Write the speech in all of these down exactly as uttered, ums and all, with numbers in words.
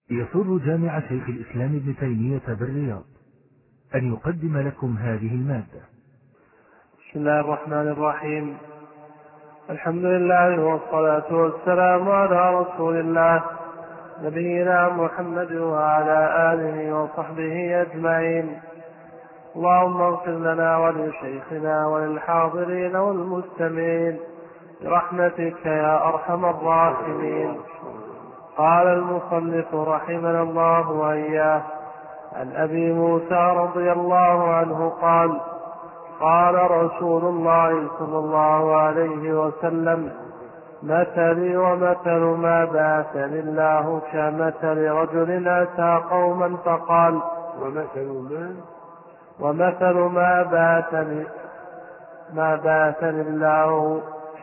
يسر جامع شيخ الإسلام ابن تيمية بالرياض أن يقدم لكم هذه المادة. بسم الله الرحمن الرحيم. الحمد لله والصلاة والسلام على رسول الله نبينا محمد وعلى آله وصحبه أجمعين. اللهم اغفر لنا ولشيخنا وللحاضرين والمستمعين برحمتك يا أرحم الراحمين. قال المصنف رحمنا الله وإياه: عن أبي موسى رضي الله عنه قال: قال رسول الله صلى الله عليه وسلم: مثلي ومثل ما بعثني الله كمثل رجل أتى قوما فقال ومثل ما ومثل ما بعثني ما بعثني الله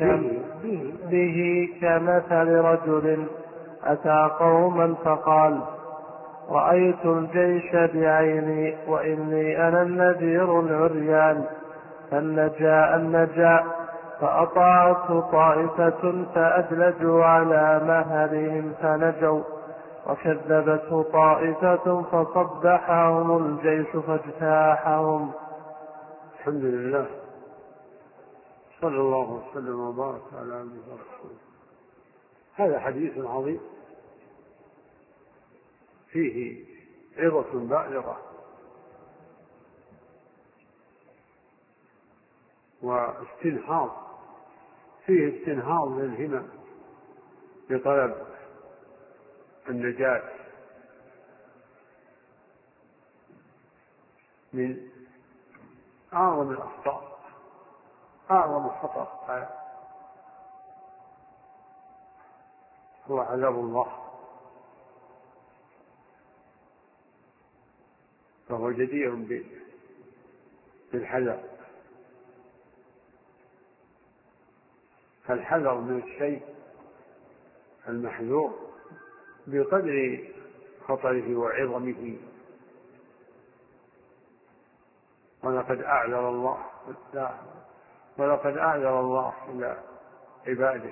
به كمثل رجل أتى قوما فقال: رأيت الجيش بعيني وإني أنا النذير العريان، فالنجاء النجاء فأطاعته طائفة فأدلجوا على مهلهم فنجوا، وكذبته طائفة فصبحهم الجيش فاجتاحهم. الحمد لله، صلى الله وسلم وبارك على عبده ورسوله. هذا حديث عظيم فيه عظة بالغة واستنهاض، فيه استنهاض للهمم بطلب النجاة من أعظم الأخطاء، أعظم خطأ هو عذاب الله، فهو جدير بالحذر. فالحذر من الشيء المحذور بقدر خطره وعظمه. ولقد أعذر الله ولقد أعذر الله إلى عباده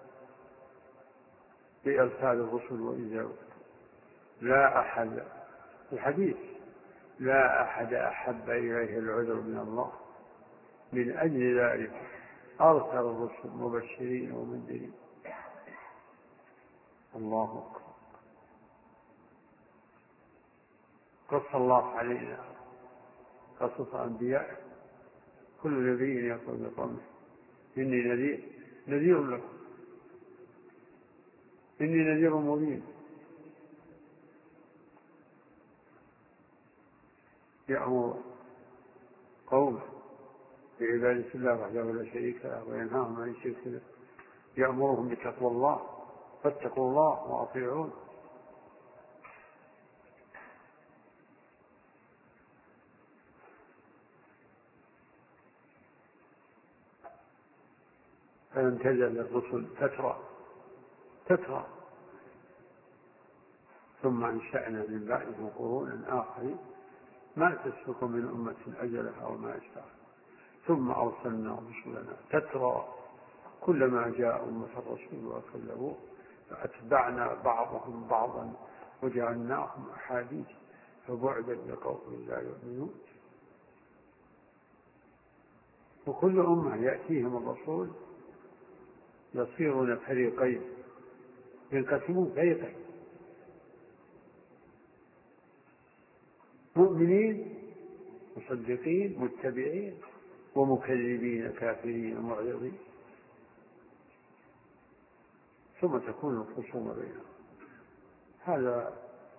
بإرسال الرسل وإنزال لا أحد الحديث لا أحد أحب إليه العذر من الله، من أجل ذلك أرسل الرسل مبشرين ومنذرين. الله أكبر. قص الله علينا قصص أنبياء، كل نبي يقول لقومه: إني نذير نذير لكم، إني نذير مبين. يأمر قومه بعبادة الله وحده لا شريك له وينهاهم عن الشرك به، يأمرهم بتقوى الله، فاتقوا الله وأطيعون. فلم تزل الرسل تترى تترى ثم أنشأنا من بعدهم قرونا آخرين ما تسبق من أمة أجلها وما يستأخر، ثم أرسلنا رسلنا تترى كلما جاء أمة الرسول وكذبوه فأتبعنا بعضهم بعضا وجعلناهم أحاديث فبعدا لقوم لا يؤمنون. وكل أمة يأتيهم الرسول يصيرون فريقين، ينقسمون فريقين: مؤمنين مصدقين متبعين، ومكذبين كافرين معرضين، ثم تكون الخصومة بينهم. هذا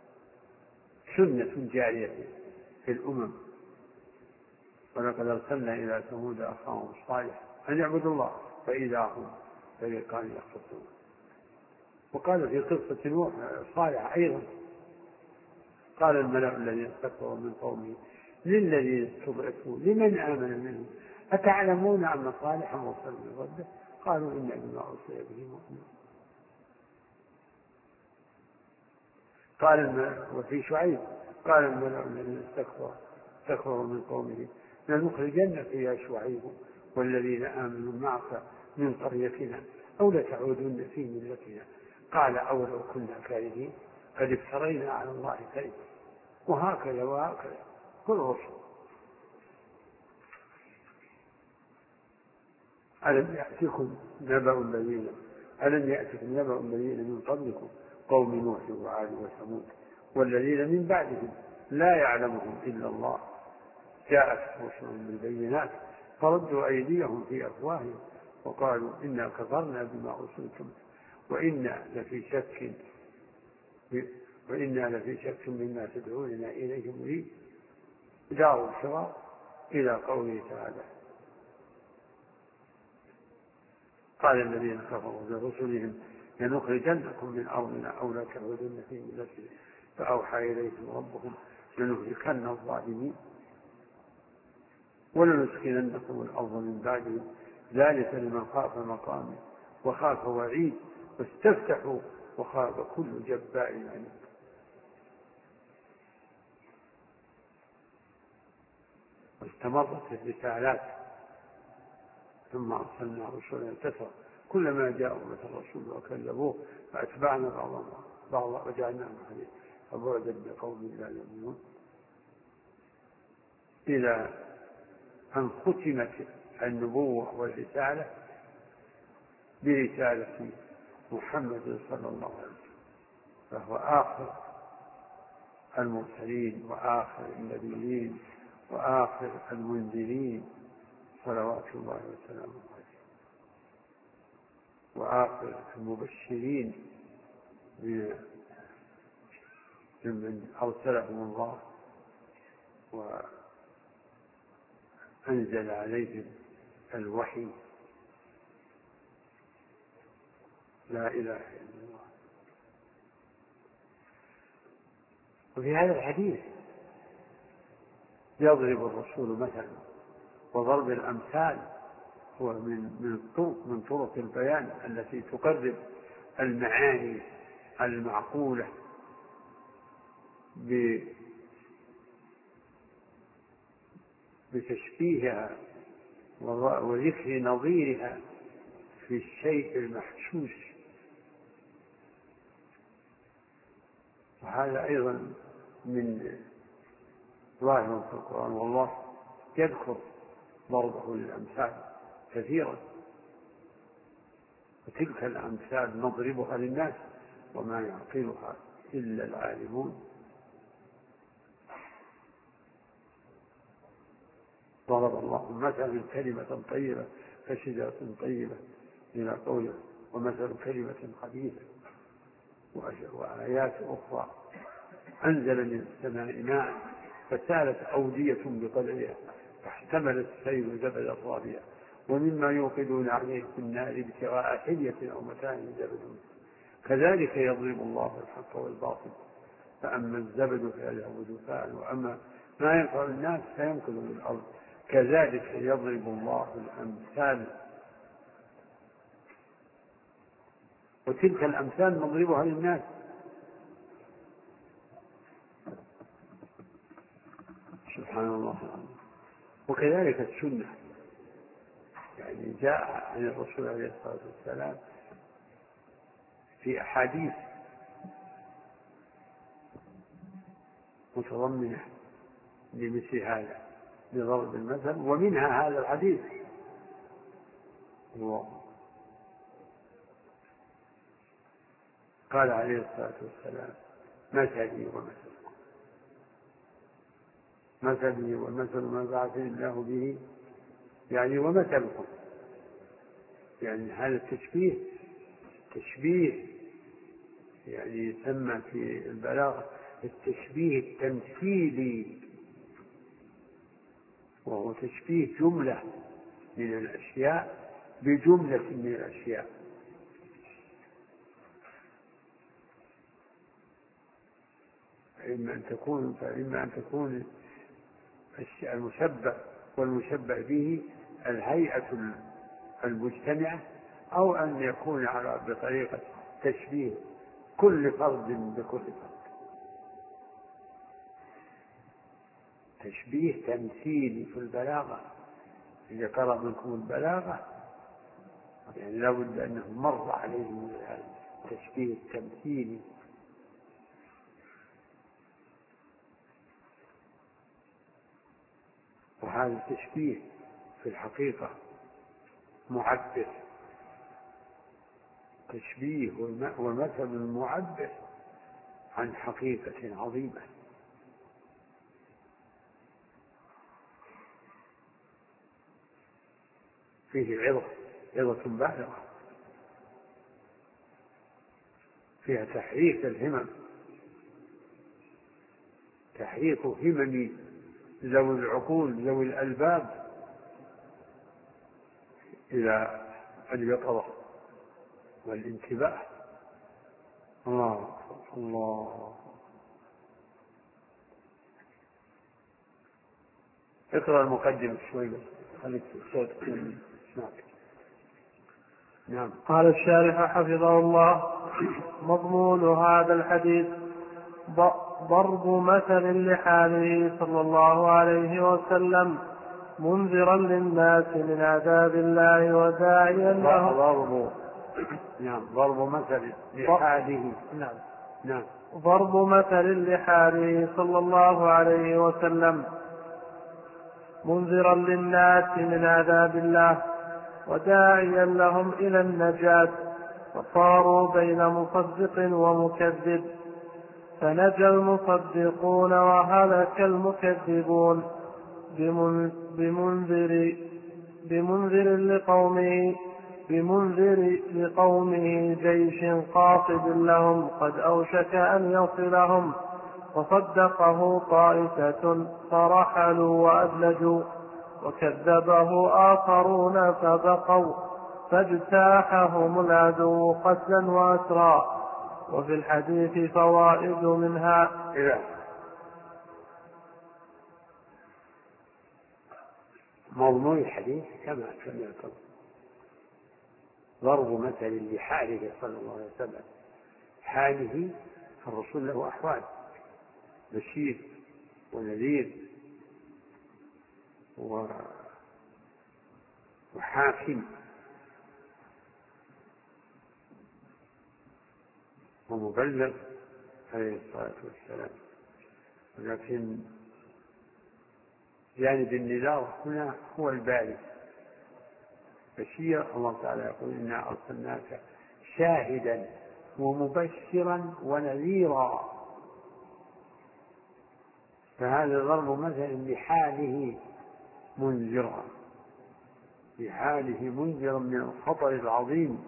سنة جارية في الأمم. ولقد أرسلنا إلى ثمود أخاهم صالحا أن يعبدوا الله فإذا هم فريقان يختصمون. وقال في قصة نوح صالح أيضا: قال الملأ الذين استكبروا من قومه للذين استضعفوا لمن آمن منهم أتعلمون أن صالحا مرسل من ربه؟ قالوا إنا بما أرسل به مؤمنون. قال وفي شعيب: قال الملأ الذين استكبروا من قومه لنخرجنك يا شعيب والذين آمنوا معك من قريتنا أو لتعودن في ملتنا. قال: أولو كنا كارهين قد افترينا على الله كذبا، وهكذا وهكذا كل رسل. ألم يأتكم نبأ الذين ألم يأتكم نبأ الذين من قبلكم قوم نوح وعاد وثمود والذين من بعدهم لا يعلمهم إلا الله جاءت رسلهم بالبينات فردوا أيديهم في أفواههم وقالوا إنا كفرنا بما أرسلتم وإنا لفي شك وإنا لفي شك مما تدعوننا إليه مريب. دعوا الشرار إلى قوله تعالى قال الذين كفروا لرسلهم لنخرجنكم من أرضنا أو لتعودن في ملتنا فأوحى إليهم ربهم لنهلكن الظالمين ولنسكننكم الأرض من بعدهم ذلك لمن خاف مقامي وخاف وعيد واستفتحوا وخاب كل جبار عنيد. واستمرت الرسالات ثم أرسلنا رسلا كثرا كلما جاء أمة رسول وكذبوه فأتبعنا بعضهم بعضا وجعلناهم حديثا فبعدا بقوم لا يؤمنون إلى أن ختمت النبوة والرسالة برسالة محمد صلى الله عليه وسلم فهو آخر المرسلين وآخر النبيين وآخر المنذرين صلوات الله وسلامه عليه وآخر المبشرين ممن أرسلهم الله وأنزل عليهم الوحي. لا إله إلا الله. وفي هذا الحديث يضرب الرسول مثلا وضرب الأمثال هو من من من طرق البيان التي تقرب المعاني المعقولة بتشبيهها وذكر نظيرها في الشيء المحسوس. وهذا أيضا من ظاهر في القرآن والله يذكر ضربه للأمثال كثيرا وتلك الأمثال نضربها للناس وما يعقلها إلا العالمون. ضرب الله مثلا كلمة طيبة كشجرة طيبة إلى قوله ومثل كلمة خبيثة وآيات أخرى أنزل من السماء ماء فسالت أودية بقدرها فاحتمل السيل زبدا رابيا ومما يوقدون عليه في النار ابتغاء حلية أو متاع زبد كذلك يضرب الله الحق والباطل فأما الزبد فيذهب جفاء وأما ما ينفع الناس فيمكث في الأرض كذلك يضرب الله الأمثال. وتلك الأمثال نضربها للناس. سبحان الله. وكذلك السنة يعني جاء عن الرسول عليه الصلاة والسلام في أحاديث متضمنة لمثل هذا بضرب المثل ومنها هذا الحديث قال عليه الصلاة والسلام مثلي ومثلكم مثلي ومثل ما بعثني الله به يعني ومثلكم يعني هذا التشبيه تشبيه يعني يسمى في البلاغة التشبيه التمثيلي وهو تشبيه جملة من الأشياء بجملة من الأشياء. فإما أن تكون فإما أن تكون المشبه والمشبه به الهيئة المجتمعة أو أن يكون على بطريقة تشبيه كل فرد بكل فرد تشبيه تمثيلي في البلاغة. إذا قرأ منكم البلاغة يعني لابد أنه مر عليهم التشبيه التمثيلي هذا تشبيه في الحقيقة معبر، تشبيه ومثل معبر عن حقيقة عظيمة. فيه عظة عظة بالغة، فيها تحريك الهمم، تحريك همم ذوي العقول ذوي الألباب إلى اليقظة والانتباه. الله الله. اقرأ المقدمة شوي بس، خليك صوت اسمعك. نعم. قال الشارح حفظه الله: مضمون هذا الحديث ضرب مثل لحاله صلى الله عليه وسلم منذرا للناس من عذاب الله وداعيا له. ضرب نعم ضرب مثل لحاله. نعم نعم ضرب مثل لحاله صلى الله عليه وسلم منذرا للناس من عذاب الله وداعيا لهم إلى النجاة، فصاروا بين مصدق ومكذب، فنجى المصدقون وهلك المكذبون بمنذر بمنذر لقومه بمنذر لقومه جيش قاصد لهم قد أوشك أن يصلهم، فصدقه طائفة فرحلوا وأدلجوا، وكذبه آخرون فبقوا، فاجتاحهم العدو قتلا وأسرا. وفي الحديث فوائد منها: إذا مضمون الحديث كما سمعتم ضرب مثل لحاله صلى الله عليه وسلم. حاله الرسول له أحوال: بشير ونذير وحاكم ومبلغ عليه الصلاة والسلام. ولكن جانب النذار هنا هو الباري. بشير الله تعالى يقول: إنا أرسلناك شاهدا ومبشرا ونذيرا. فهذا ضرب مثل لحاله منذرا، لحاله منذرا من الخطر العظيم.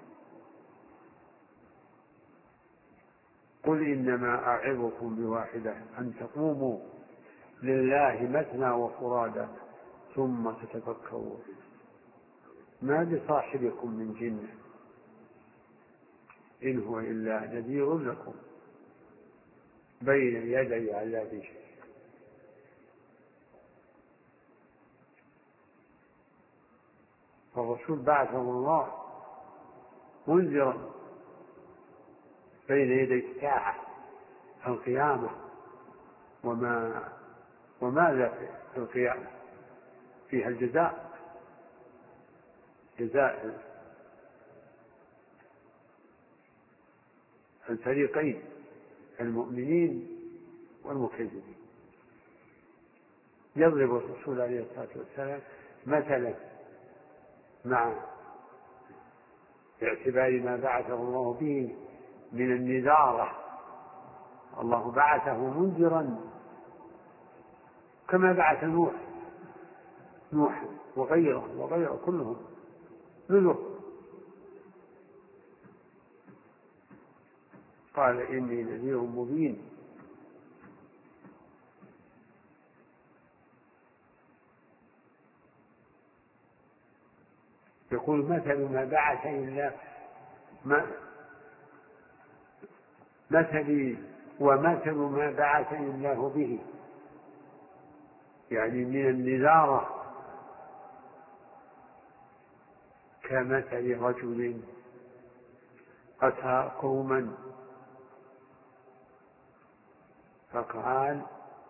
قل إنما أعظكم بواحدة أن تقوموا لله مثنى وفرادى ثم تتفكروا ما بصاحبكم من جنة إن هو إلا نذير لكم بين يدي عذاب شديد. فالرسول بعثه الله منذرا بين يدي الساعة القيامة وما وماذا في القيامة؟ فيها الجزاء، جزاء الفريقين المؤمنين والمكذبين. يضرب الرسول عليه الصلاة والسلام مثلا مع باعتبار ما بعثه الله به من النذارة. الله بعثه منذرا كما بعث نوح نوح وغيره وغيره كلهم نذر. قال إني نذير مبين. يقول مثل ما بعثني الله ما مثلي ومثل ما بعثني الله به، يعني من النذارة، كمثل رجل أتى قوما فقال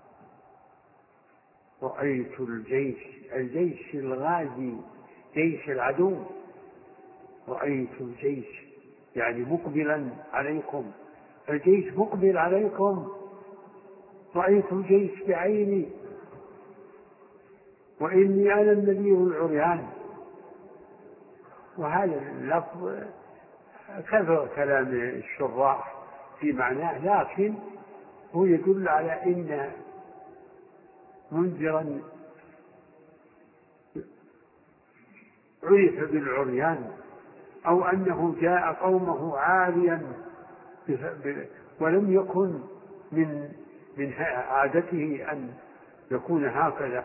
رأيت الجيش الجيش الغازي جيش العدو، رأيت الجيش يعني مقبلا عليكم، الجيش مقبل عليكم، رأيت الجيش بعيني وإني أنا النذير العريان. وهذا اللفظ كثر كلام الشراح في معناه، لكن هو يدل على إن منذرا عرف بالعريان، أو أنه جاء قومه عاريا ولم يكن من من عادته أن يكون هكذا،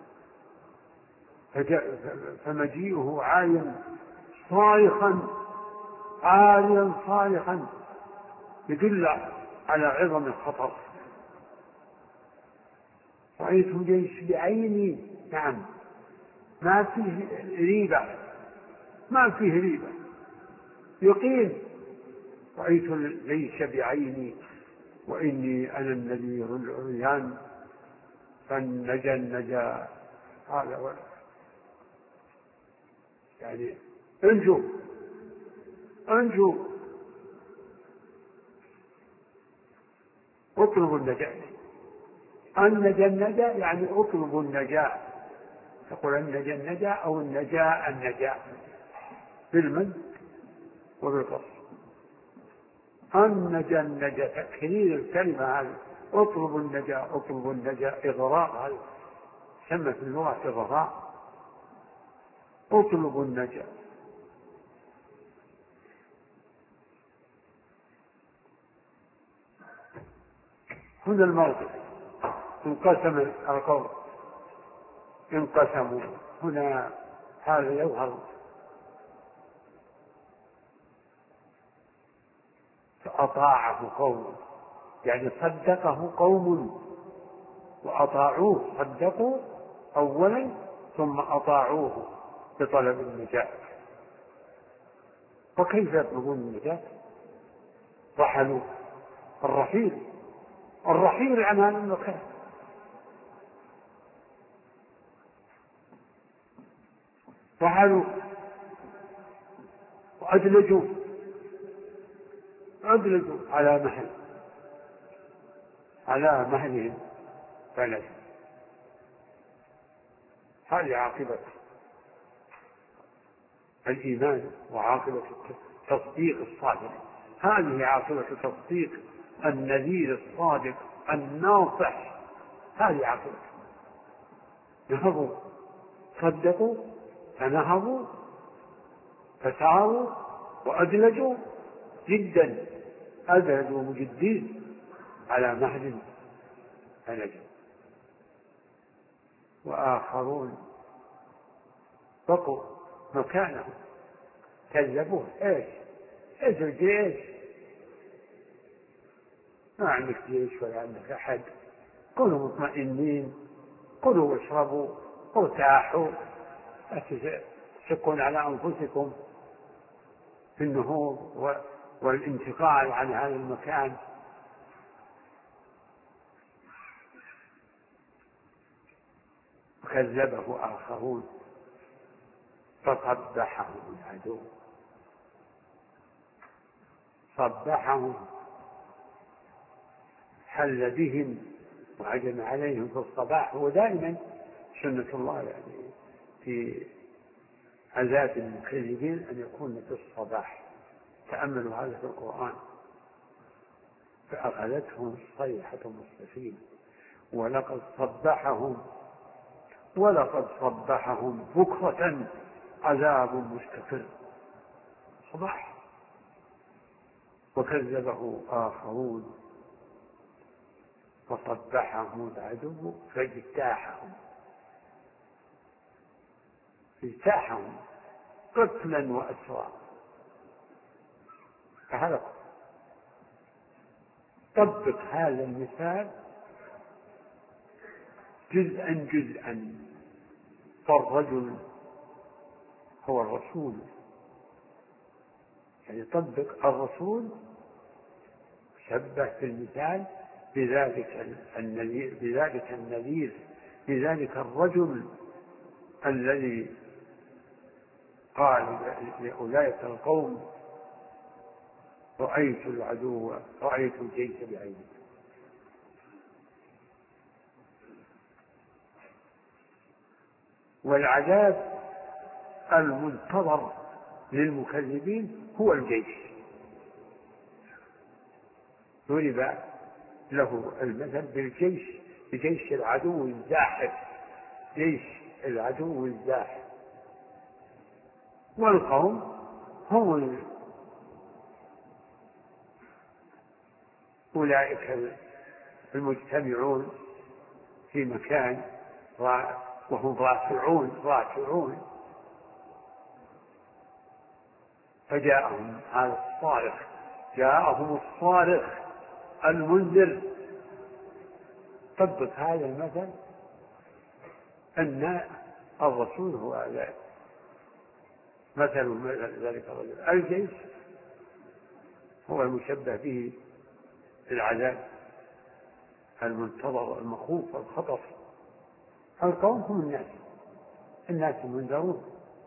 فمجيئه عاريا صارخا عاريا صارخا يدل على عظم الخطر. رأيت الجيش بعيني، نعم، ما فيه ريبة، ما فيه ريبة، يقين. رأيت الجيش بعيني وإني أنا النذير العريان فالنجا النجا. هذا هو يعني انجو انجو اطلبوا النجاة. النجا النجا يعني اطلبوا النجاة، تقول النجا النجا أو النجاة النجاة بالمد وبالقصر. النجا النجا تكرير الكلمة هذه، اطلبوا النجاة اطلبوا النجاة إغراء، هذا سمى في اللغة إغراء. اطلبوا النجاة. هنا الموقف انقسم القوم، انقسموا هنا. هذا يظهر فأطاعه قوم، يعني صدقه قوم وأطاعوه، صدقوا أولا ثم أطاعوه بطلب النجاة. وكيف يطلبون النجاة؟ رحلوا، الرحيل الرحيل عن هذا المكان. رحلوا وأدلجوا أدلجوا على مهل على مهلهم فلس. هذه عاقبة الإيمان وعاقبة التصديق الصادق، هذه عاقبة تصديق النذير الصادق الناصح، هذه عاقبة. نهضوا صدقوا فنهضوا فساروا وأدلجوا جدا، أدلجوا مجدين على مهل فنجوا. وآخرون بقوا مكانهم كذبوه. ايش ايش الجيش؟ ما عندك جيش ولا عندك أحد، كونوا مطمئنين، كلوا واشربوا وارتاحوا، لا تشكون على أنفسكم في النهوض والانتقال عن هذا المكان. كذبه آخرون فصبحهم العدو. صبحهم حل بهم وعجم عليهم في الصباح. هو دائما سنة الله يعني في عذاب المكذبين أن يكون في الصباح. تأملوا هذا في القرآن. فأخذتهم صيحة مصبحين ولقد صبحهم ولقد صبحهم بكرة عذاب مستقر. صباح. وكذبه آخرون فصبحهم العدو فاجتاحهم اجتاحهم قتلا وأسرا فهلكوا. طبق هذا المثال جزءا جزءا. فالرجل هو الرسول، يعني طبق الرسول شبه في المثال بذلك النذير بذلك النذير بذلك الرجل الذي قال لأولئك القوم رأيت العدو رأيت الجيش بعيني. والعذاب المنتظر للمكذبين هو الجيش. ضرب له المثل بالجيش، بجيش العدو الزاحف، جيش العدو الزاحف. والقوم هم أولئك المجتمعون في مكان وهم راكعون راكعون فجاءهم هذا الصارخ، جاءهم الصارخ المنذر. طبق هذا المثل أن الرسول هو مثل ذلك الرجل. الجيش هو المشبه به العذاب المنتظر المخوف والخطر. القوم هم الناس، الناس المنذرون.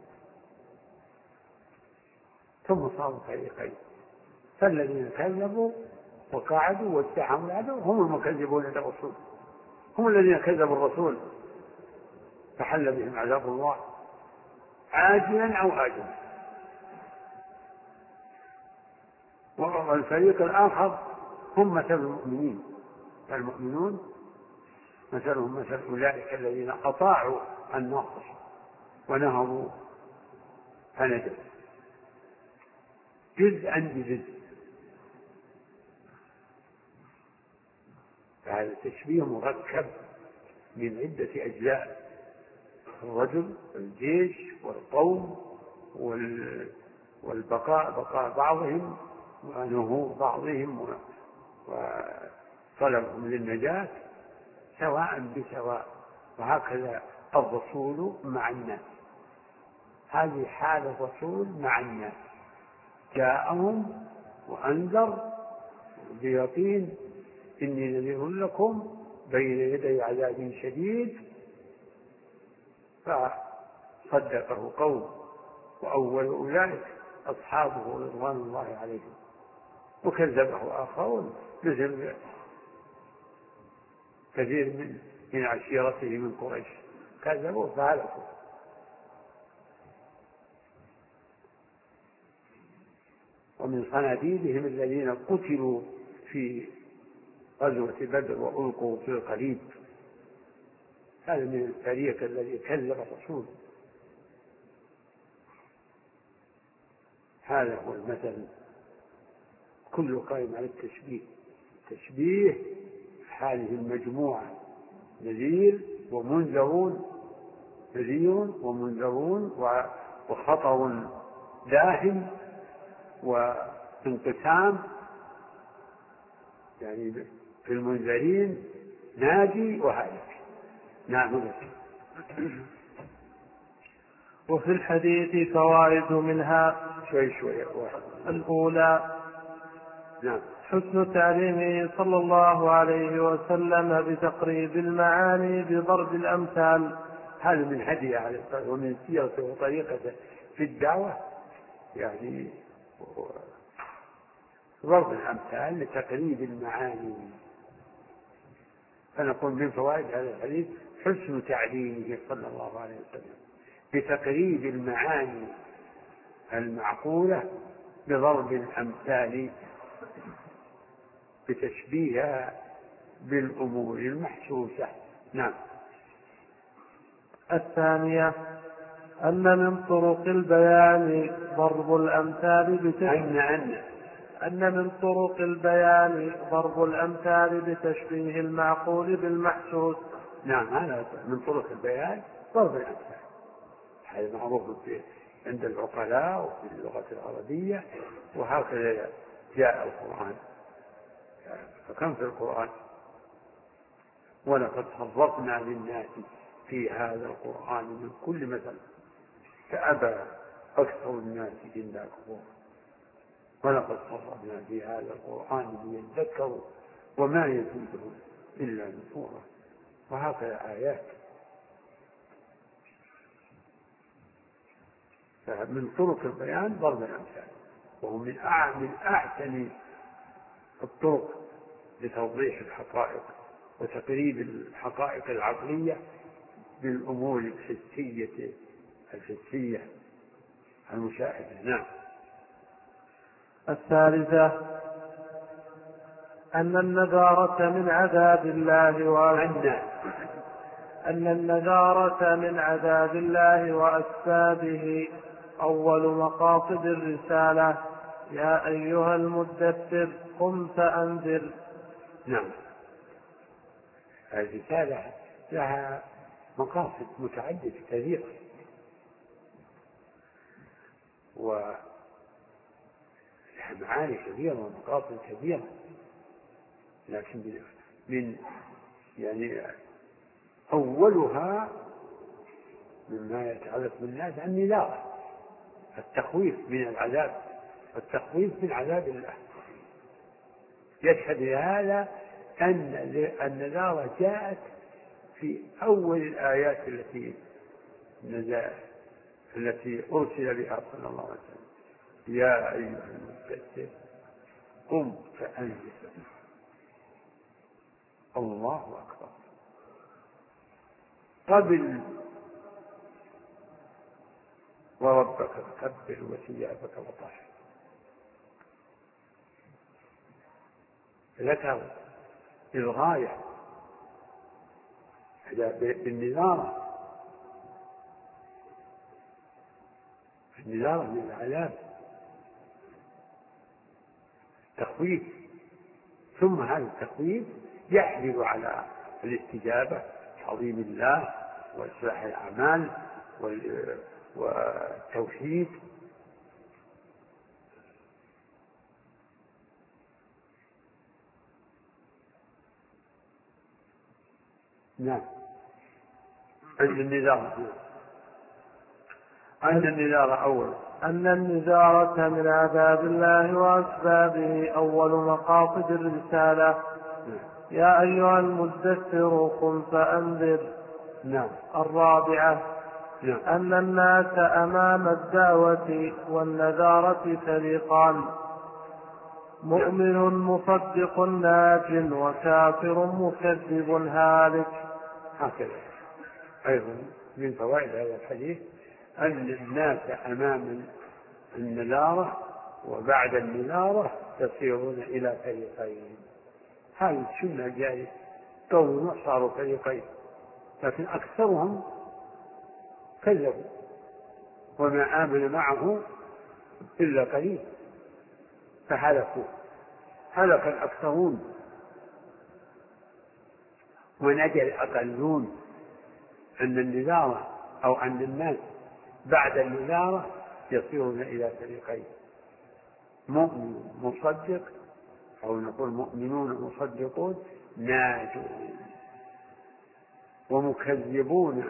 ثم صاروا فريقين، فالذين كذبوا وقعدوا واتهموا العدو هم المكذبون للرسول، هم الذين كذبوا الرسول فحل بهم عذاب الله عاجلا أو آجلا. والفريق الآخر هم مثل المؤمنين، المؤمنون مثلهم مثل أولئك الذين أطاعوا الناصر ونهضوا فنجوا جزءا بجزء. فهذا التشبيه مركب من عدة أجزاء: الرجل والجيش والقوم والبقاء، بقاء بعضهم ونهوض بعضهم وطلبهم للنجاة سواء بسواء. وهكذا الرسول مع الناس، هذه حال الرسول مع الناس، جاءهم وأنذر بيقين إني نذير لكم بين يدي عذاب شديد، فصدقه قوم، وأول أولئك أصحابه رضوان الله عليهم، وكذبه آخرون مثل كثير من من عشيرته من قريش كذبوا فهلكوا. ومن صناديدهم الذين قتلوا في غزوة بدر وألقوا في القليب، هذا من الفريق الذي كذب الرسول. هذا هو المثل كله قائم على التشبيه، تشبيه هذه المجموعة نذير ومنذرون، نذير ومنذرون وخطر داهم وانقسام، يعني في المنذرين ناجي وهالك. نعم. وفي الحديث فوائد منها شوي شوي. الأولى: نعم. حسن تعليمه صلى الله عليه وسلم بتقريب المعاني بضرب الأمثال. هذا من هديه عليه الصلاة ومن سيرته وطريقته في الدعوة، يعني ضرب الأمثال لتقريب المعاني. فنقول من فوائد هذا الحديث حسن تعليمه صلى الله عليه وسلم بتقريب المعاني المعقولة بضرب الأمثال، بتشبيهها بالأمور المحسوسة. نعم. الثانية: أن من طرق البيان ضرب الأمثال بتشبيه أن أن من طرق البيان ضرب الأمثال بتشبيه المعقول بالمحسوس. نعم، هذا من طرق البيان ضرب الأمثال. هذا معروف عند العقلاء وفي اللغة العربية، وهكذا جاء القرآن. فكم في القرآن: ولقد صرفنا للناس في هذا القرآن من كل مثل فأبى أكثر الناس إلا كفورا، ولقد صرفنا في هذا القرآن ليذكروا وما يزيدهم إلا نفورا. وهكذا آيات. فمن طرق البيان ضرب الأمثال، وهو من من أحسن الطرق لتوضيح الحقائق وتقريب الحقائق العقلية بالأمور الحسية الحسية المشاهدة. نعم. الثالثة أن النذارة من عذاب الله وأن أن النذارة من عذاب الله وأسبابه. أول مقاصد الرسالة: يا أيها المدثر قم فأنذر. نعم. الرسالة لها مقاصد متعددة كثيرة، ولها معاني كثيرة ومقاصد كثيرة، لكن من يعني أولها مما يتعلق بالناس النذارة، التخويف من العذاب، التخويف من عذاب الله. يشهد هذا أن النذارة جاءت في أول الآيات التي نزل التي أرسل بها صلى الله عليه وسلم: يا أيها المدثر قم فأنذر. الله أكبر. قبل وربك فكبر وثيابك فطهر، ذكر الغاية بالنذارة، النذارة من العذاب، تخويف، ثم هذا التخويف يحمل على الاستجابة، تعظيم الله وإصلاح الأعمال والتوحيد. نعم. أن النذارة أن النذارة أول أن النذارة من عذاب الله وأسبابه. أول مقاصد الرسالة: يا أيها المدثر قم فأنذر. نعم. الرابعة: نعم. أن الناس أمام الدعوة والنذارة فريقان: مؤمن مصدق ناج وكافر مكذب هالك. هكذا أيضا من فوائد هذا الحديث أن الناس أمام النذارة وبعد النذارة يصيرون إلى فريقين. هذه السنة جاية، قوم صاروا فريقين، لكن أكثرهم كذبوا وما آمن معه إلا قليل فهلكوا، هلك الأكثرون ونجا الأقلون. أن النذارة أو أن الناس بعد النذارة يصيرون إلى فريقين: مؤمن مصدق، أو نقول مؤمنون مصدقون ناجون، ومكذبون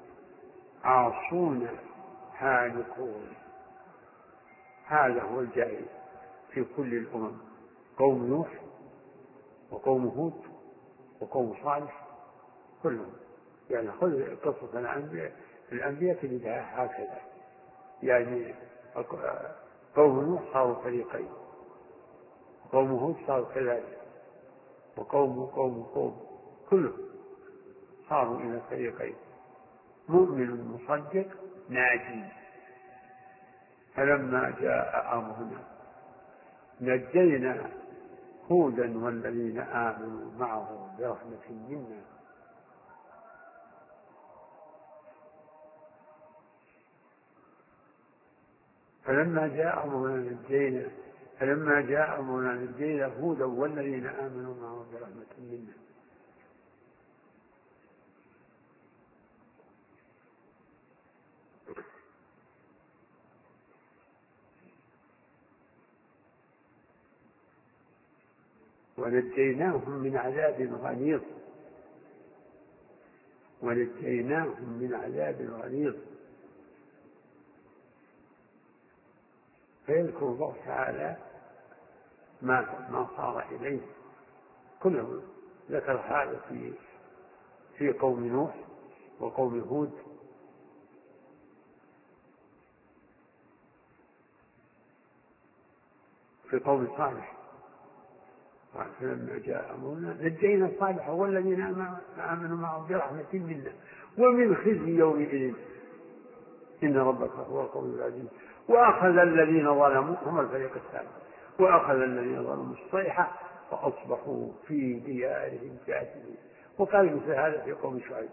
عاصون هالكون. هذا هو الجاي في كل الأمم: قوم نوح وقوم هود وقوم صالح، كلهم. يعني خذ قصة الأنبياء الأنبياء تجدها هكذا، يعني قوم نوح صاروا فريقين، قوم هود صاروا كذلك، وقوم قوم قوم كلهم صاروا إلى فريقين: مؤمن مصدق ناجي. فلما جاء أمرنا نجينا هودا والذين آمنوا معه برحمة منا. فلما جاء أمرنا نجينا فلما جاء أمرنا نجينا هودا والذين آمنوا معه برحمة منا. ونجيناهم من عذاب غليظ ونجيناهم من عذاب غليظ. فيذكر الله تعالى ما ما صار إليه كله. ذكر هذا في في قوم نوح وقوم هود في قوم صالح فلما جاء أمرنا نجينا صالحا والذين آمنوا معه برحمة منا ومن خزي يومئذ إن ربك هو القوي العزيز وأخذ الذين ظلموا هم الفريق الثاني وأخذ الذين ظلموا الصيحة فأصبحوا في ديارهم جاثمين. وقال مثل هذا في قوم شعيب.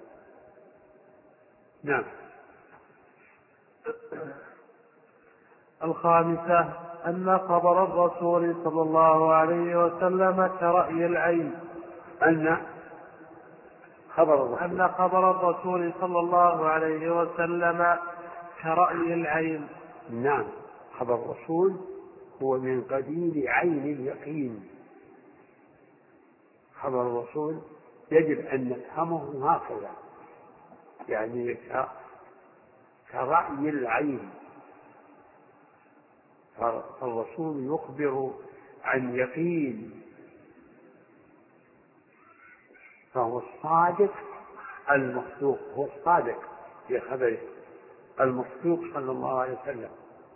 نعم. الخامسة أن خبر الرسول صلى الله عليه وسلم كرأي العين. أن خبر الرسول أن خبر الرسول صلى الله عليه وسلم كرأي العين. نعم. خبر الرسول هو من قبيل عين اليقين. خبر الرسول يجب أن نفهمه هكذا، يعني كرأي العين. فالرسول يخبر عن يقين، فهو الصادق المصدوق، هو الصادق في خبره المصدوق صلى الله عليه وسلم.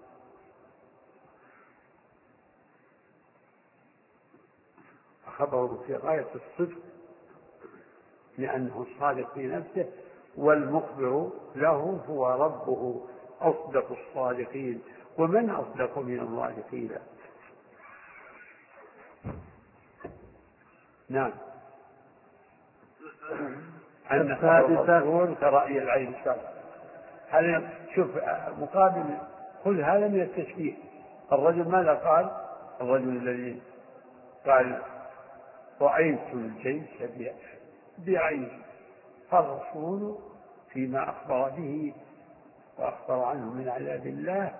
خبره في غاية الصدق لأنه الصادق في نفسه، والمخبر له هو ربه أصدق الصادقين، ومن أصدق من الله قيلا. نعم. أن الثالثة كرأي العين الشرع. هل شوف مقابل خذ هذا من التشبيه. الرجل ماذا قال؟ الرجل الذي قال رأيت الجيش بعيني، فالرسول فيما أخبر به وأخبر عنه من عذاب الله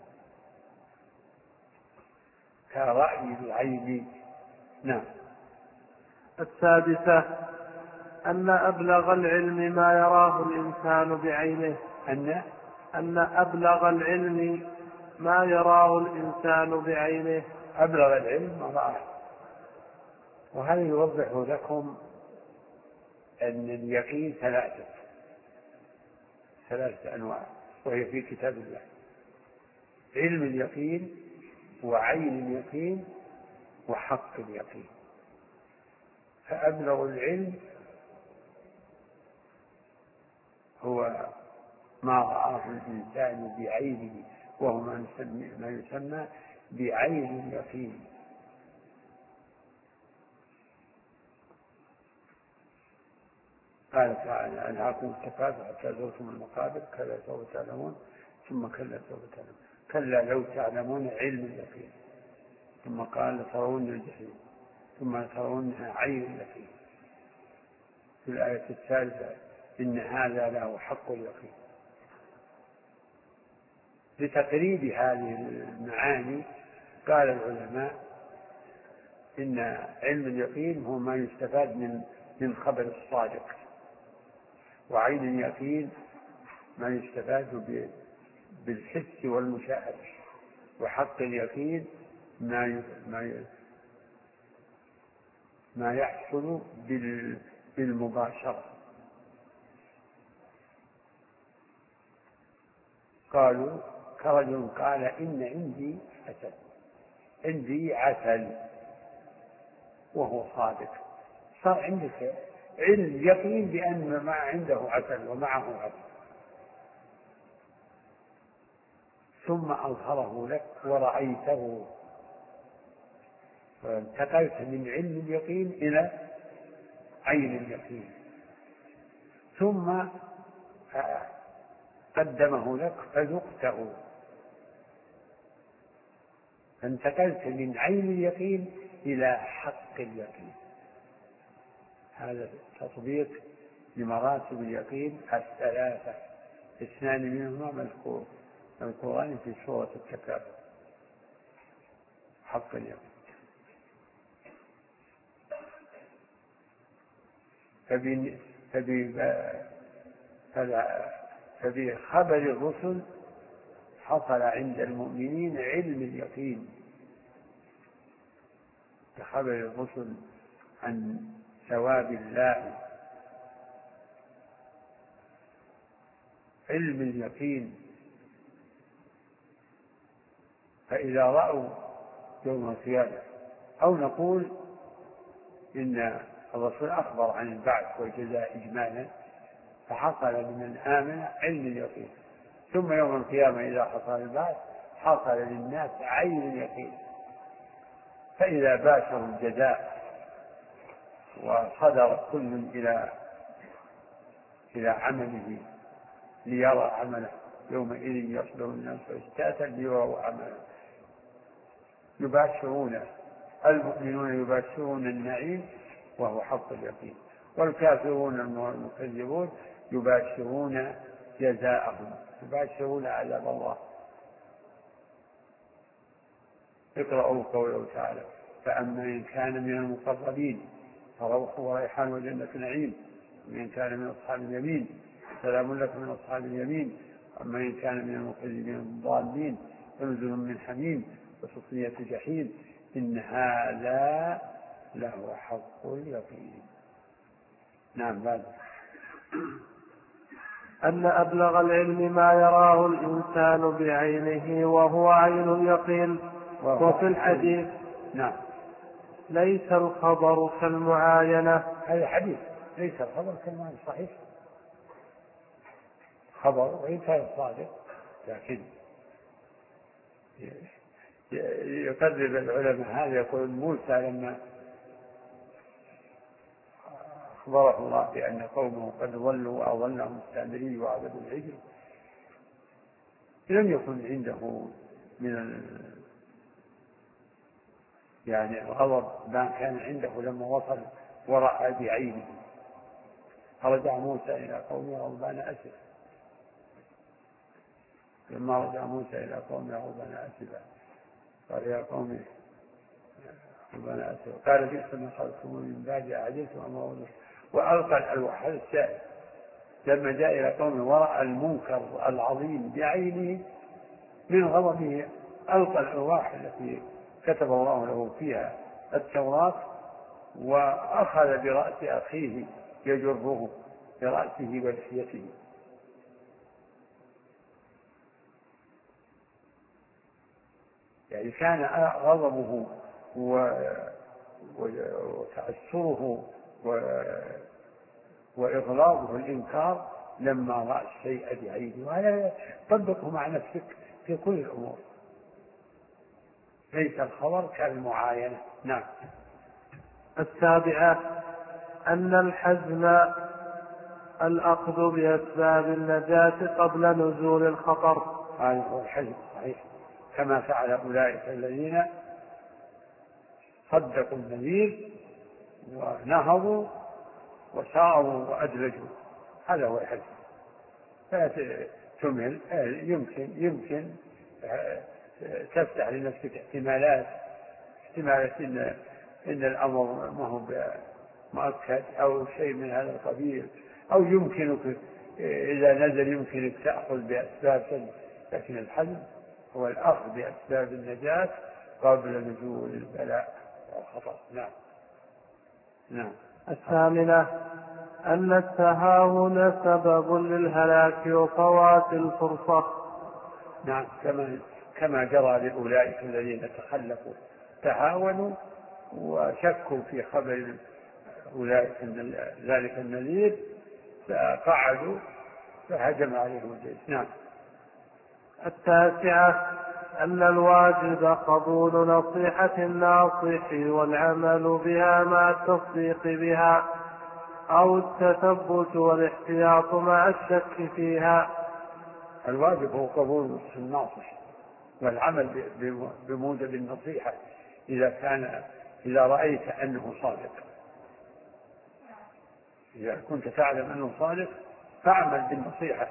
كرأي العين. نعم. السادسة أن أبلغ العلم ما يراه الإنسان بعينه. أن أن أبلغ العلم ما يراه الإنسان بعينه. أبلغ العلم ما رآه. وهذا يوضح لكم أن اليقين ثلاثة ثلاثة أنواع، وهي في كتاب الله: علم اليقين، وعين اليقين، وحق اليقين. فأبلغ العلم هو ما رآه الإنسان بعينه، وهو ما يسمى بعين اليقين. قال تعالى: ألهاكم التكاثر حتى زرتم المقابر كلا سوف تعلمون ثم كلا سوف تعلمون كلا لو تعلمون علم اليقين. ثم قال: لترون الجحيم ثم لترونها عين اليقين. في الآية الثالثة: إن هذا له حق اليقين. لتقريب هذه المعاني قال العلماء إن علم اليقين هو ما يستفاد من من خبر الصادق، وعين اليقين ما يستفاد بالحس والمشاهدة، وحق اليقين ما ما ما يحصل بالمباشرة. قالوا كرجل قال: إن عندي عسل عندي عسل وهو صادق. صار عندك علم يقين بأن ما عنده عسل ومعه عسل، ثم أظهره لك ورأيته، فانتقلت من علم اليقين إلى عين اليقين، ثم قدمه لك فذقته، فانتقلت من عين اليقين إلى حق اليقين. هذا تطبيق لمراتب اليقين الثلاثة، اثنان منهما مذكور القرآن في سورة التكاثر: حق اليقين. فبخبر الرسل حصل عند المؤمنين علم اليقين، كخبر الرسل عن ثواب الله. علم اليقين، فإذا رأوا يوم القيامة، أو نقول إن الرسول أخبر عن البعث والجزاء إجمالا، فحصل لمن آمن علم اليقين، ثم يوم القيامة إذا حصل البعث حصل للناس عين اليقين. فإذا باشروا الجزاء وصدر كل إلى إلى عمله ليرى عمله، يومئذ يصدر الناس اشتاتا ليروا عمله، يباشرون المؤمنون يباشرون النعيم وهو حق اليقين، والكافرون المكذبون يباشرون جزاءهم، يباشرون عذاب الله. اقرأوا قوله تعالى: فأما إن كان من المقربين فروح وريحان وجنة نعيم، وإن كان من أصحاب اليمين سلام لك من أصحاب اليمين، أما إن كان من المكذبين الضالين فنزل من حميم وتصلية جحيم، إن هذا له حق اليقين. نعم. بعد أن أبلغ العلم ما يراه الإنسان بعينه وهو عين اليقين. وفي الحديث: نعم، ليس الخبر كالمعاينة. هذا حديث ليس الخبر كالمعاينة صحيح، خبر وإن كان صادق لكن يقرب العلماء هذا. يقول موسى لما أخبره الله بأن قومه قد ضلوا وأضلهم السامري وعبدوا العجل، لم يكن عنده من ال... يعني الغضب ما كان عنده لما وصل ورأى بعينه. فرجع موسى إلى قومه غضبان أسفا، لما رجع موسى إلى قومه غضبان أسفا قال: يا قوم غضبان أسفا، قال: بئس ما خلقتموني من بعد أعجلتم أمر، وألقى الألواح. هذا الشاهد لما جاء إلى قومه ورأى المنكر العظيم بعينه من غضبه، ألقى الألواح التي كتب الله له فيها التوراة، وأخذ برأس أخيه يجره برأسه ولحيته. يعني كان غضبه وتأثره وإغلاظه الإنكار لما رأى الشيء بعينه، وهذا طبقه مع نفسك في كل الأمور. ليس الخبر كالمعاينة. نعم. السابعة: أن الحزم الأخذ بأسباب النجاة قبل نزول الخطر. هذا هو الحزم صحيح، كما فعل أولئك الذين صدقوا النذير ونهضوا وساروا وأدلجوا. هذا هو الحزم. لا تمهل، يمكن يمكن تفتح لنفسك احتمالات احتمالات إن, إن الأمر ما هو مؤكد أو شيء من هذا القبيل، أو يمكنك إذا نزل يمكنك تأخذ بأسباب، لكن الحزم هو الأخذ بأسباب النجاة قبل نزول البلاء والخطر. نعم. نعم. الثامنة: أن التهاون سبب للهلاك وفوات الفرصة. نعم، كما كما جرى لأولئك الذين تخلفوا، تهاونوا وشكوا في خبر أولئك ذلك النذير فقعدوا فهجم عليهم الجيش. نعم. التاسعة: أن الواجب قبول نصيحة الناصح والعمل بها مع التصديق بها، أو التثبت والاحتياط مع الشك فيها. الواجب هو قبول الناصح والعمل بموجب النصيحة إذا كان إذا رأيت أنه صادق. إذا كنت تعلم أنه صادق فاعمل بالنصيحة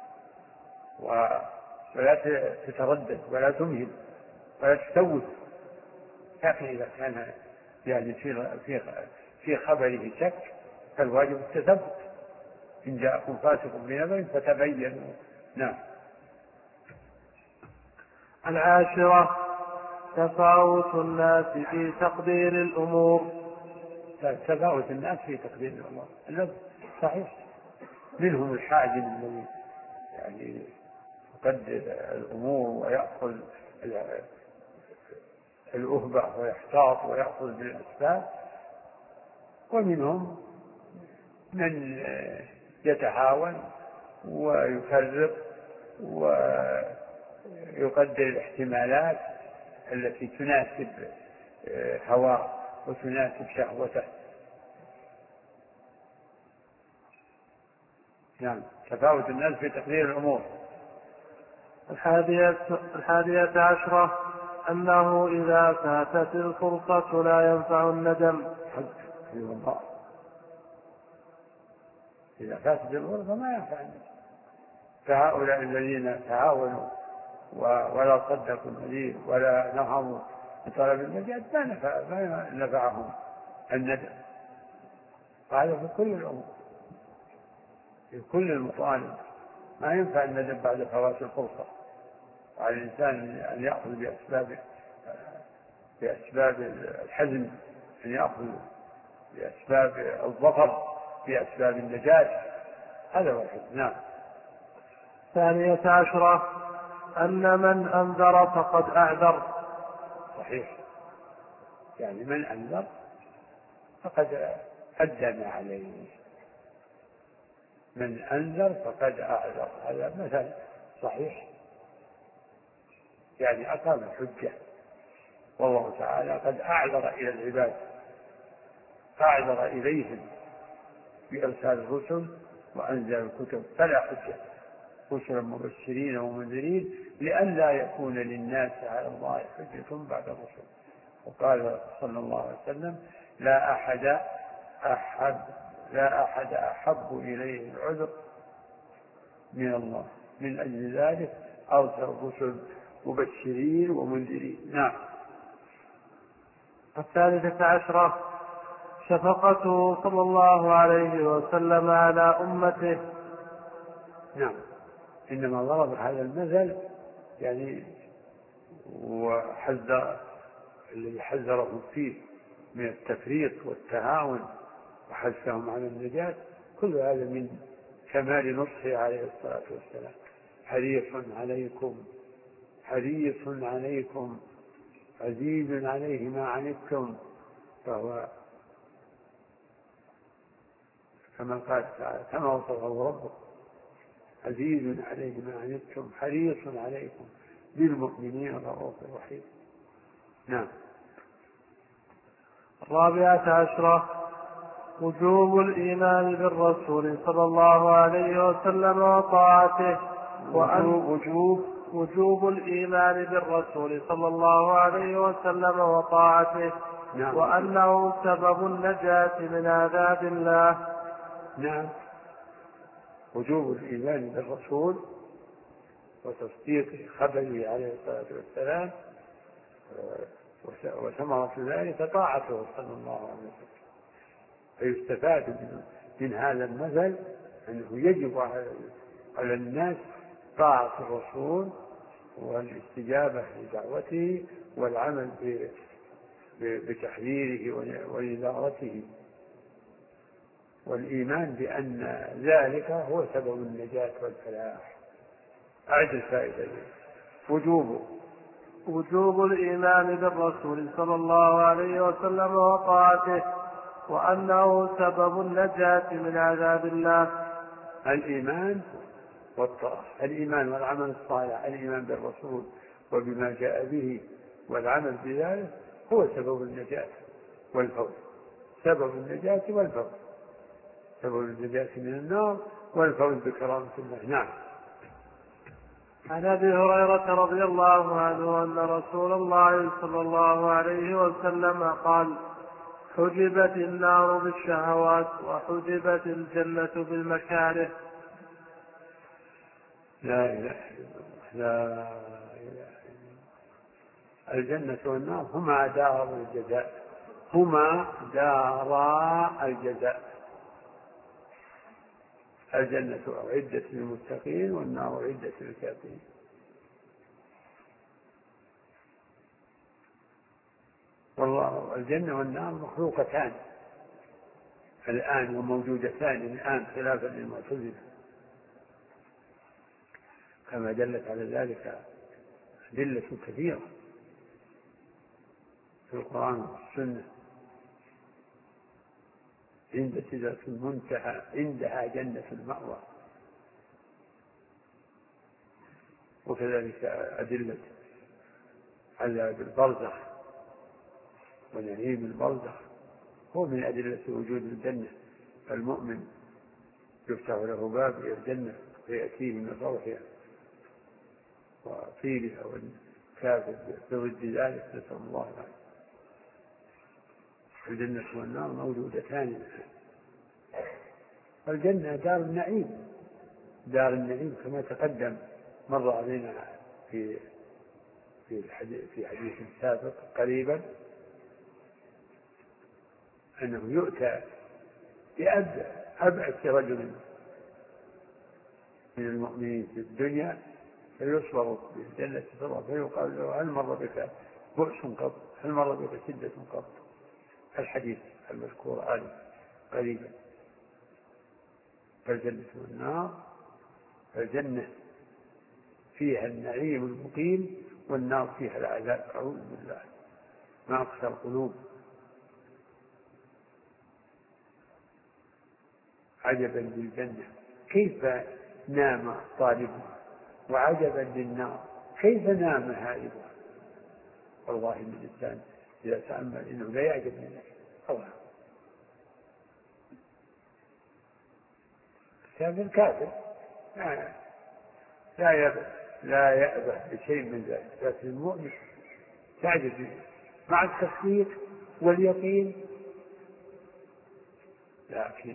ولا تتردد ولا تمهل ولا تسوف. لكن إذا كان يعني في في خبره شك فالواجب التثبت. إن جاءكم فاسق بنبأ فتبينوا. نعم. العاشرة: تفاوت الناس في تقدير الأمور. تفاوت الناس في تقدير الأمور الناس صحيح، منهم الحاجم الذي يعني يقدر الأمور ويأخذ الأهبة ويحتاط ويأخذ بالأسباب، ومنهم من يتهاون ويفرق ويقدر الاحتمالات التي تناسب هواه وتناسب شهوته. نعم، تفاوت الناس في تقدير الأمور. الحادية, الحادية عشرة أنه إذا فاتت الفرصة لا ينفع الندم. إذا فاتت الفرصة ما ينفع الندم. فهؤلاء الذين تعاونوا ولا صدقوا النذير ولا نهضوا بطلب النجاة ما, نفع ما نفعهم الندم. هذا في كل الأمور، في كل المطالب ما ينفع الندم بعد فوات الفرصة. على الإنسان أن يأخذ بأسباب بأسباب الحزم، أن يأخذ بأسباب الظفر، بأسباب النجاة. هذا هو الحزم. نعم. الثانية عشرة أن من أنذر فقد أعذر. صحيح، يعني من أنذر فقد أدى ما عليه. من أنذر فقد أعذر، هذا مثل صحيح، يعني أقام الحجة. والله تعالى قد أعذر إلى العباد، أعذر إليهم بإرسال الرسل وأنزل الكتب فلا حجة، رسلا مبشرين ومنذرين لئلا يكون للناس على الله حجة بعد الرسل. وقال صلى الله عليه وسلم لا أحد أحب لا أحد أحب إليه العذر من الله، من أجل ذلك أرسل الرسل مبشرين ومنذرين. نعم. الثالثة عشرة شفقته صلى الله عليه وسلم على أمته. نعم، إنما ضرب هذا المثل يعني وحذر الذي حذرهم فيه من التفريط والتهاون وحثهم على النجاة، كل هذا من كمال نصحه عليه الصلاة والسلام. حريص عليكم حريص عليكم عزيز عليه ما عنتم، فهو كما قال تعالى كما وصفه ربه عزيز عليه ما عنتم حريص عليكم بالمؤمنين رؤوف رحيم. نعم. الرابعة عشرة وجوب الإيمان بالرسول صلى الله عليه وسلم وطاعته، وأن وجوب وجوب الإيمان بالرسول صلى الله عليه وسلم وطاعته. نعم. وأنه سبب النجاة من عذاب الله. نعم، وجوب الإيمان بالرسول وتصديق خبره عليه الصلاة والسلام، وثمرة ذلك طاعته صلى الله عليه وسلم. فيستفاد من هذا المثل أنه يجب على الناس طاعة الرسول والاستجابة لدعوته والعمل بتحذيره وإنذارته، والإيمان بأن ذلك هو سبب النجاة والفلاح. أعد الفائدة. وجوب وجوب الإيمان بالرسول صلى الله عليه وسلم وطاعته، وأنه سبب النجاة من عذاب الله. الإيمان والطاعة، الإيمان والعمل الصالح، الإيمان بالرسول وبما جاء به والعمل بذلك هو سبب النجاة والفوز. سبب النجاة والفوز، سبب النجاة من النار والفوز بكرامة الله. نعم. عن أبي هريرة رضي الله عنه أن رسول الله صلى الله عليه وسلم قال حجبت النار بالشهوات وحجبت الجنة بالمكاره. لا إله إلا الله، لا إله إلا الله. الجنة والنار هما دار الجزاء، هما دارا الجزاء. الجنة أعدت للمتقين والنار أعدت للكافرين. والله الجنة والنار مخلوقتان الآن وموجودتان الآن خلافا للمعتزلة، كما دلت على ذلك أدلة كثيرة في القرآن والسنة. عند سدرة المنتهى عندها جنة المأوى. وكذلك أدلة عذاب البرزخ ونعيم البرزخ هو من أدلة وجود الجنة. المؤمن يفتح له باب إلى الجنة ويأتيه من روحها وطيبها، والكافر بضد ذلك نسأل الله العافية. الجنة والنار موجودتان. الجنة دار النعيم، دار النعيم كما تقدم مر علينا في في الحديث في حديث سابق قريبا أنه يؤتى بأبعث رجل من المؤمنين في الدنيا فيصبر بالجنة فيقال له هل مر بك بؤس قط؟ هل مر بك شدة قط؟ الحديث المذكور آل قريبا. فالجنة والنار، الجنة فيها النعيم المقيم والنار فيها العذاب. أعوذ بالله، ما أقسى القلوب. عجبا للجنة كيف نام طالبها، وعجبا للنار كيف نام هاربها. والله من الإنسان إذا تأمل إنه لا يعجب منه الله. كافر كافر لا يأبه لا يأبه بشيء من ذلك، لكن المؤمن تعجب منه مع التصديق واليقين. لكن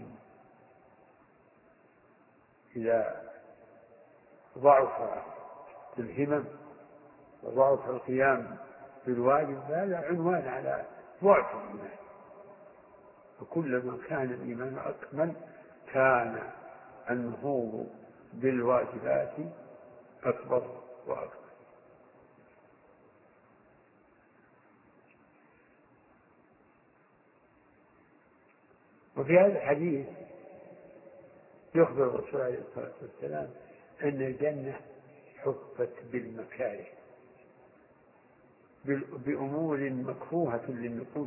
إذا ضعف الهمم وضعف القيام بالواجب فهذا عنوان على ضعف الإيمان. فكلما كان الإيمان أكمل كان النهوض بالواجبات أكبر وأكبر. وفي هذا الحديث يخبر الرسول عليه الصلاة والسلام أن الجنة حفت بالمكاره، بأمور مكروهة للنفوس،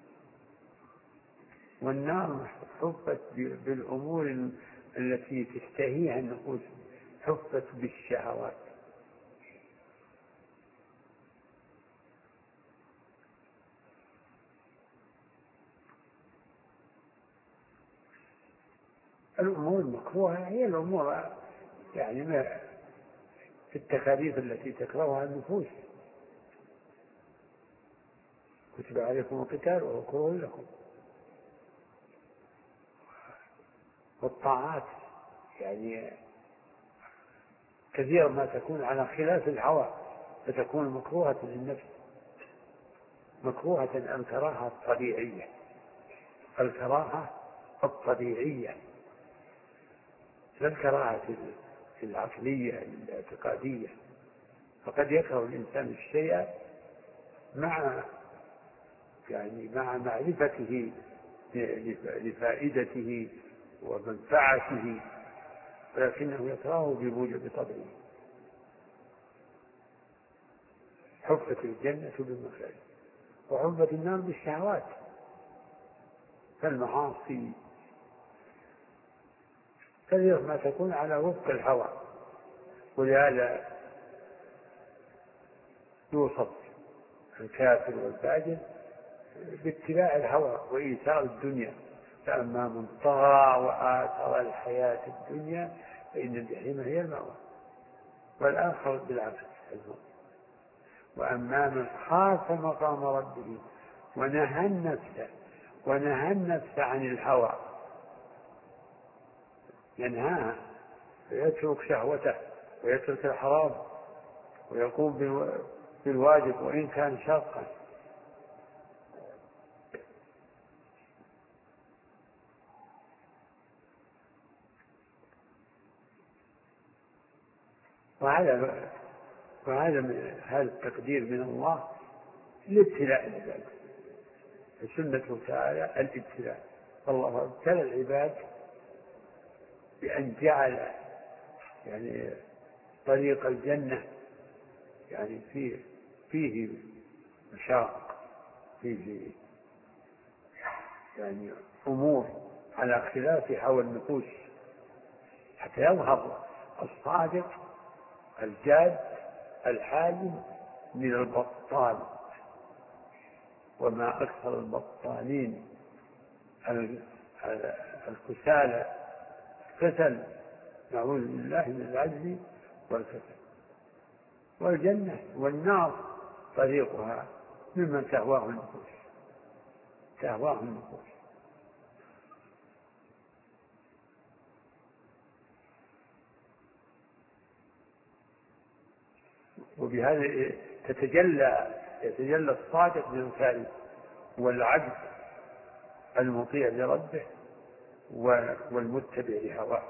والنار حفت بالأمور التي تشتهيها النفوس، حفت بالشهوات. الأمور المكروهة هي الأمور يعني ما في التكاليف التي تكرهها النفوس. كتب عليكم القتال وهو كره لكم. والطاعات يعني كثيرا ما تكون على خلاف الهوى فتكون مكروهة للنفس، مكروهة الكراهة الطبيعية، الكراهة الطبيعية لا الكراهة العقلية الاعتقادية. فقد يكره الإنسان الشيء مع يعني مع معرفته لفائدته ومنفعته، ولكنه يكرهه بموجب طبعه. حفت الجنة بالمكاره وحفت النار بالشهوات. فالمعاصي كثيرا ما تكون على وفق الهوى، ولهذا يوصف الكافر والفاجر باتباع الهوى وإيثار الدنيا. فأما من طغى وآثر الحياة الدنيا فإن الجحيم هي المأوى. والآخر بالعكس الموت. وأما من خاف مقام ربه ونهى النفس ونهى النفس عن الهوى، ينهاها فيترك شهوته ويترك الحرام ويقوم بالواجب وإن كان شاقا. وهذا وهذا هذا التقدير من الله لابتلاء العباد. سنته تعالى الابتلاء. الله ابتلى العباد بأن جعل يعني طريق الجنة يعني فيه فيه مشاق، فيه يعني أمور على خلاف هوى النفوس، حتى يظهر الصادق الجاد الحالم من البطال. وما أكثر البطالين الكسالى كسل، نعوذ بالله من العجز والكسل. والجنة والنار طريقها ممن تهواه النفوس، تهواه النفوس. وبهذا تتجلى يتجلى الصادق بالكاذب، والعبد المطيع لربه والمتبع لهواه.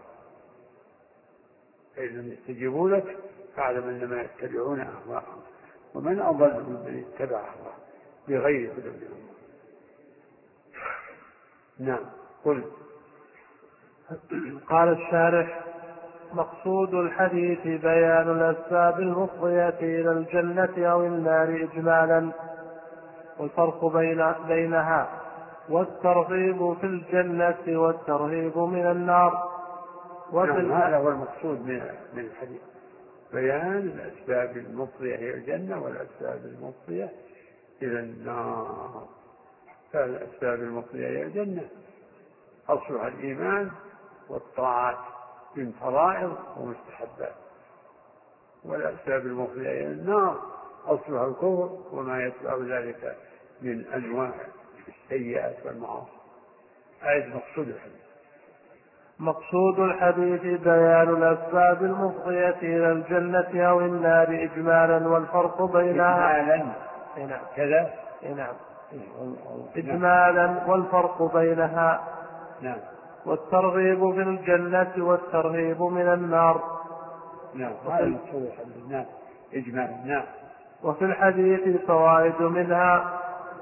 فإن لم يستجيبوا لك فاعلم أنما يتبعون أهواءهم، ومن أضل ممن اتبع هواه بغير هدى من الله. نعم. قل. قال الشارح: مقصود الحديث بيان الأسباب المفضية إلى الجنة أو النار إجمالا، والفرق بين بينها، والترغيب في الجنة والترهيب من النار. نعم، هذا هو المقصود من الحديث، بيان الأسباب المفضية إلى الجنة والأسباب المفضية إلى النار. فالأسباب المفضية إلى الجنة أصلها الإيمان والطاعات من فرائض ومستحبات، والأسباب المفضية إلى النار أصلها الكفر وما يتبع ذلك من أنواع السيئات والمعاصي. هذا مقصود الحديث. مقصود الحديث بيان الأسباب المفضية إلى الجنة أو النار إجمالا، والفرق بينها إجمالا كذا نعم إجمالا والفرق بينها. نعم. والترغيب في الجنة والترهيب من النار. نعم، هذا مقصود الحديث. نعم، إجمالا. نعم. وفي الحديث فوائد منها: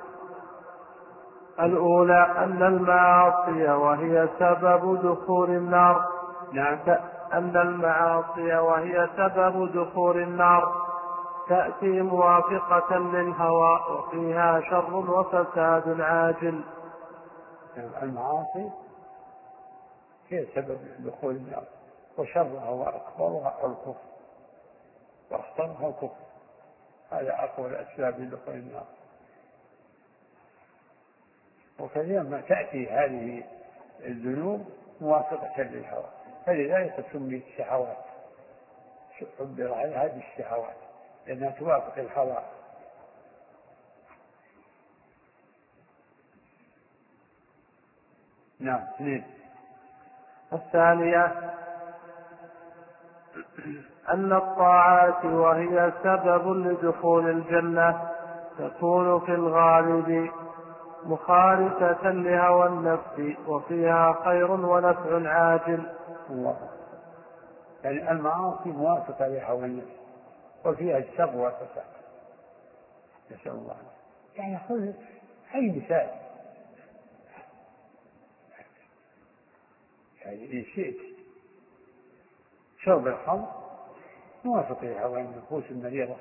الأولى أن المعاصي وهي سبب دخول النار. نعم. أن المعاصي وهي سبب دخول النار تأتي موافقة للهوى، وفيها شر وفساد عاجل. المعاصي هي سبب دخول النار، وشرها وأكبرها الكفر، وأخطرها الكفر. هذا أقوى الأسباب لدخول النار. وكثيرا ما تأتي هذه الذنوب موافقة للهوى، فلذلك سميت الشهوات، عبر عن هذه الشهوات لأنها توافق الهوى. نعم. اثنين. الثانية أن الطاعات وهي سبب لدخول الجنة تكون في الغالب مخالفة لهوى النفس، وفيها خير ونفع عاجل. الله. يعني المعاصي موافقة لهوى النفس وفيها الشر والفساد. نسأل الله. يعني خذ أي مثال، يعني إن شئت شرب الخمر موافق لهوى النفوس المريضة،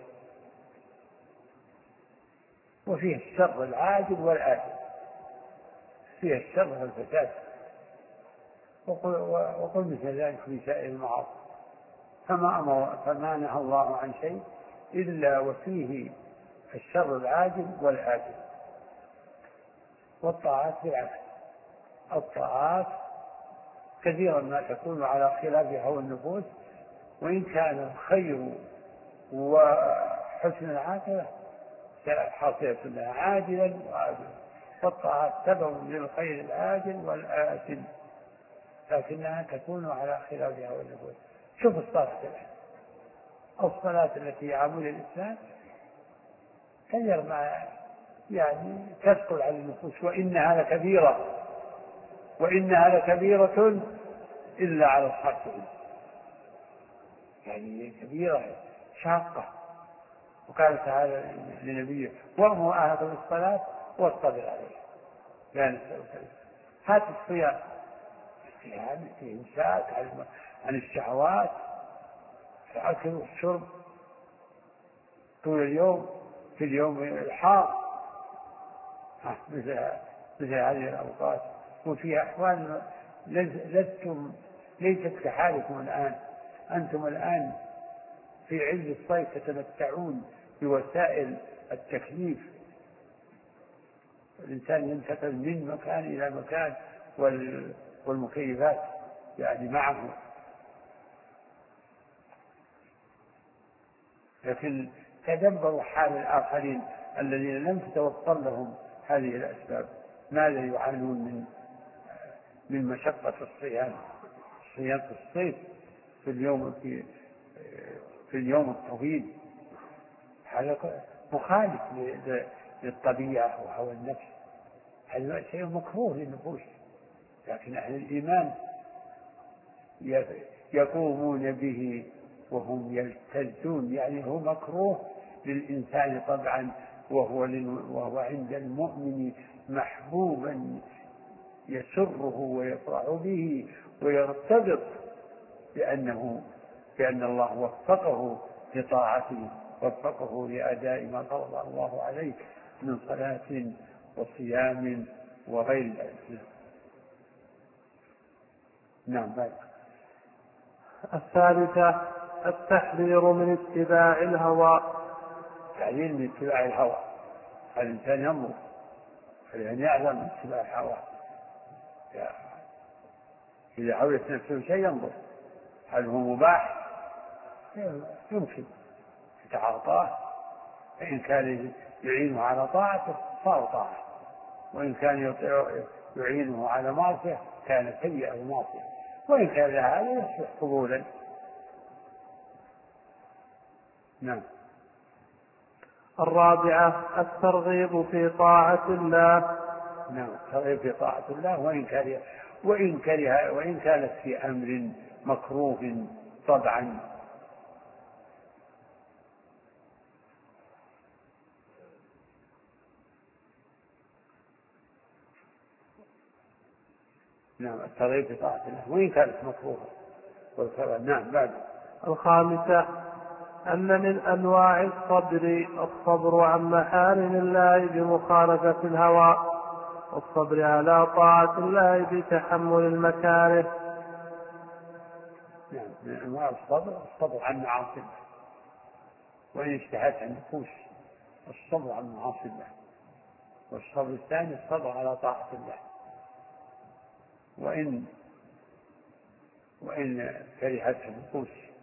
وفيه الشر العاجل والآجل، فيها الشر والفساد. وقل, وقل مثل ذلك في سائر المعاصي. فما أمر فما نهى الله عن شيء إلا وفيه الشر العاجل والآجل. والطاعات بالعكس، الطاعات كثيرا ما تكون على خلاف هوى النفوس، وإن كان الخير وحسن العاقبة حاصلة لها عاجلا وآجلا. والطاعات سبب للخير العاجل والآجل، لكنها تكون على خلاف هوى النفوس. شوف الصلاة الآن، الصلاة التي يعمل الإسلام كثير ما يعني تثقل على النفوس، وإنها لكبيرة وإنها لكبيرة إلا على الخاشعين. يعني كبيرة شاقة. وقال تعالى لنبيه: وأمر أهلك بالصلاة واصطبر عليها لا نسألك. هات الصيام يعني في إمساك عن الشهوات، الأكل والشرب طول اليوم، في اليوم الحار مثل مثل هذه الأوقات، يكون فيها أحوال لستم ليست كحالكم الآن. أنتم الآن في عز الصيف تتمتعون بوسائل التكييف، الإنسان ينتقل من مكان إلى مكان والمكيفات يعني معه. لكن تدبروا حال الآخرين الذين لم تتوفر لهم هذه الأسباب، ماذا يعانون من من مشقة الصيام صيام في الصيف في اليوم في في اليوم الطويل. هذا مخالف للطبيعة وهوى النفس، هذا شيء مكروه للنفوس. لكن أهل الإيمان يقومون به وهم يلتزون، يعني هو مكروه للإنسان طبعا، وهو, وهو عند المؤمن محبوبا يسره ويفرح به ويرتبط بأنه بأن الله وفقه لطاعته، وفقه لأداء ما فرض الله عليه من صلاة وصيام وغير ذلك. نعم. الثالثة التحذير من اتباع الهوى. التحذير من اتباع الهوى، الإنسان ينظر فلأن يعلم من اتباع الهوى، إذا حولت نفسه شيء ينظر هل هو مباح يمكن يتعاطاه، فإن كان يعينه على طاعته صار طاعة، وإن كان يعينه على معصية كان سيئة المعصية، وإن كان هذا يصبح قبولا. نعم. الرابعة الترغيب في طاعة الله. نعم، الترغيب في طاعة الله وإن كره وإن كره وإن كانت في أمر مكروه طبعا. نعم، الترغيب في طاعة الله وإن كانت مكروهة والكره. نعم. بعد. الخامسة أن من أنواع الصبر الصبر عن محارم الله بمخالفة الهوى، والصبر على طاعة الله بتحمل المكاره. نعم، من أنواع الصبر الصبر عن معاصي الله وإن اشتهتها النفوس، الصبر عن معاصي الله. والصبر الثاني الصبر على طاعة الله وإن وإن كرهتها النفوس.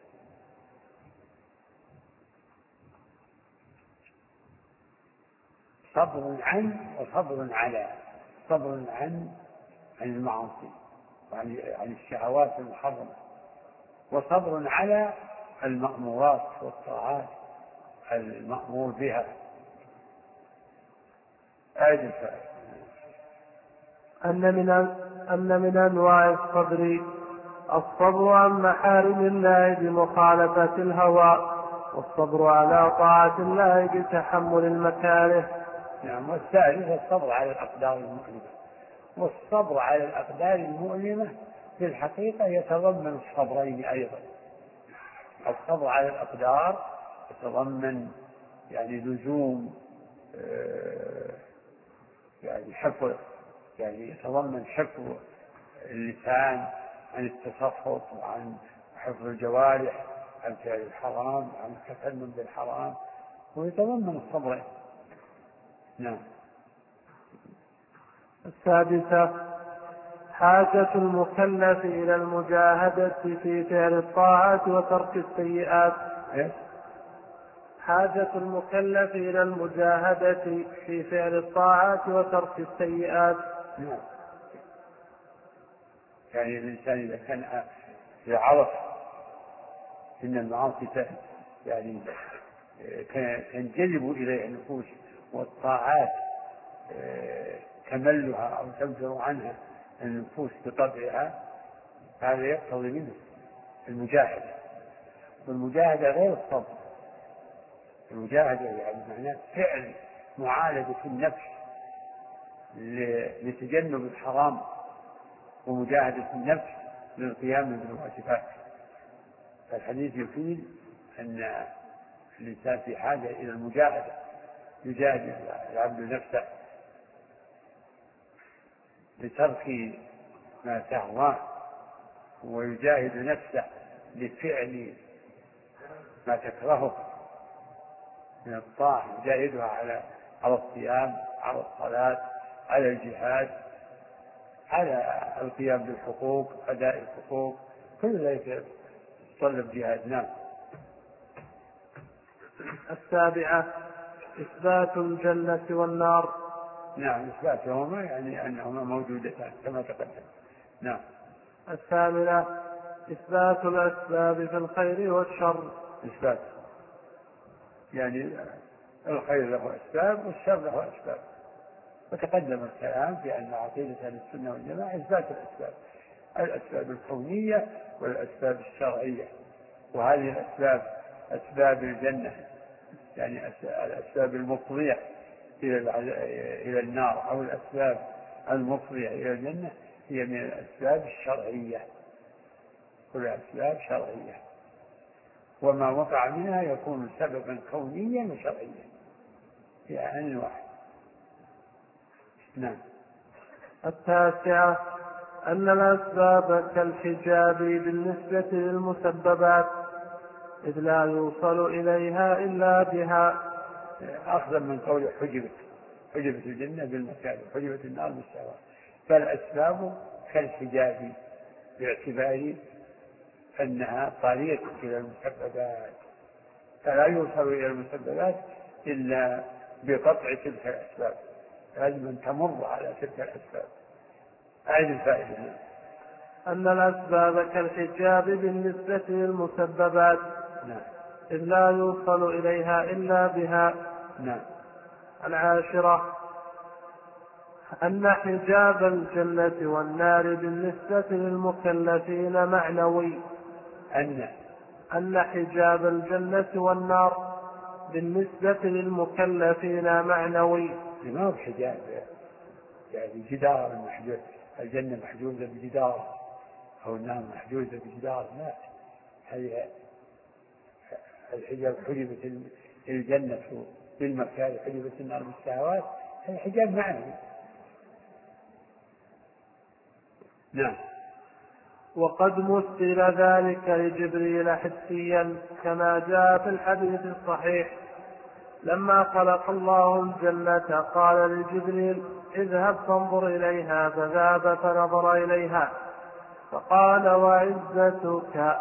صبر عن وصبر على، صبر عن عن المعاصي وعن عن الشهوات المحرمة، وصبر على المأمورات والطاعات المأمور بها. أعد أن من أن من أنواع الصبر الصبر عن محارم الله بمخالفة الهوى، والصبر على طاعة الله بتحمل المكاره. نعم. والثالث الصبر على الأقدار المؤلمة. والصبر على الأقدار المؤلمة في الحقيقة يتضمن الصبرين أيضا. الصبر على الأقدار يتضمن يعني لزوم يعني حفظ، يعني يتضمن حفظ اللسان عن التسخط وعن حفظ الجوارح عن فعل الحرام وعن التكلم بالحرام، ويتضمن الصبر. نعم. السادسة حاجة المكلف إلى المجاهدة في فعل الطاعات وترك السيئات. حاجة المكلف إلى المجاهدة في فعل الطاعات وترك السيئات. نعم. يعني الإنسان إذا كان إذا عرف إن المعاصي يعني تنجلب إليه النفوس والطاعات تملها أو تنفر عنها النفوس بطبعها، هذا يقتضي منه المجاهدة. والمجاهدة غير الصبر. المجاهدة يعني معناه فعل معالجة النفس لتجنب الحرام، ومجاهدة النفس للقيام بالواجبات. فالحديث يفيد أن الإنسان في حاجة إلى المجاهدة، يجاهد العبد نفسه لترك ما تهواه ويجاهد نفسه لفعل ما تكرهه من الطاعة، يجاهدها على على الصيام، على الصلاة، على الجهاد، على القيام بالحقوق، أداء الحقوق، كل ذلك يتطلب جهاد. نعم. السابعة إثبات الجنة والنار. نعم، إثباتهما يعني أنهما موجودتان كما تقدم. نعم. الثامنة إثبات الأسباب في الخير والشر. إثبات يعني الخير له أسباب والشر له أسباب، وتقدم الكلام في أن عقيدة أهل السنة والجماعة إثبات الأسباب، الأسباب الكونية والأسباب الشرعية. وهذه الأسباب أسباب الجنة يعني الأسباب المفضية إلى النار، أو الأسباب المفضية إلى الجنة هي من الأسباب الشرعية، كل أسباب شرعية، وما وقع منها يكون سببا كونيا وشرعيا في آن واحد. نعم. التاسعة أن الأسباب كالحجاب بالنسبة للمسببات، إذ لا يوصل إليها إلا بها. أخذا من قول حجبت حجبت الجنة بالمكاره، حجبت النار بالشهوات، فالأسباب كالحجاب باعتبار أنها طريق إلى المسببات، فلا يوصل إلى المسببات إلا بقطع تلك الأسباب، لازم أن تمر على تلك الأسباب. أعيد الفائدة. أن الأسباب كالحجاب بالنسبة للمسببات. نعم. إذ لا يوصل إليها إلا بها. نعم. العاشرة أن حجاب الجنة والنار بالنسبة للمكلفين معنوي. أن أن حجاب الجنة والنار بالنسبة للمكلفين معنوي. ما هو حجاب يعني جدار محجوب، الجنة محجوزة بجدار أو النار محجوزة بجدار، لا، هذه الحجاب حجبت الجنة بالمكاره، حجبت النار بالشهوات، هذا حجاب معنوي. نعم. وقد مثل ذلك لجبريل حسيا كما جاء في الحديث الصحيح: لما خلق الله الجنة قال لجبريل: اذهب فانظر إليها، فذهب فنظر إليها فقال: وعزتك.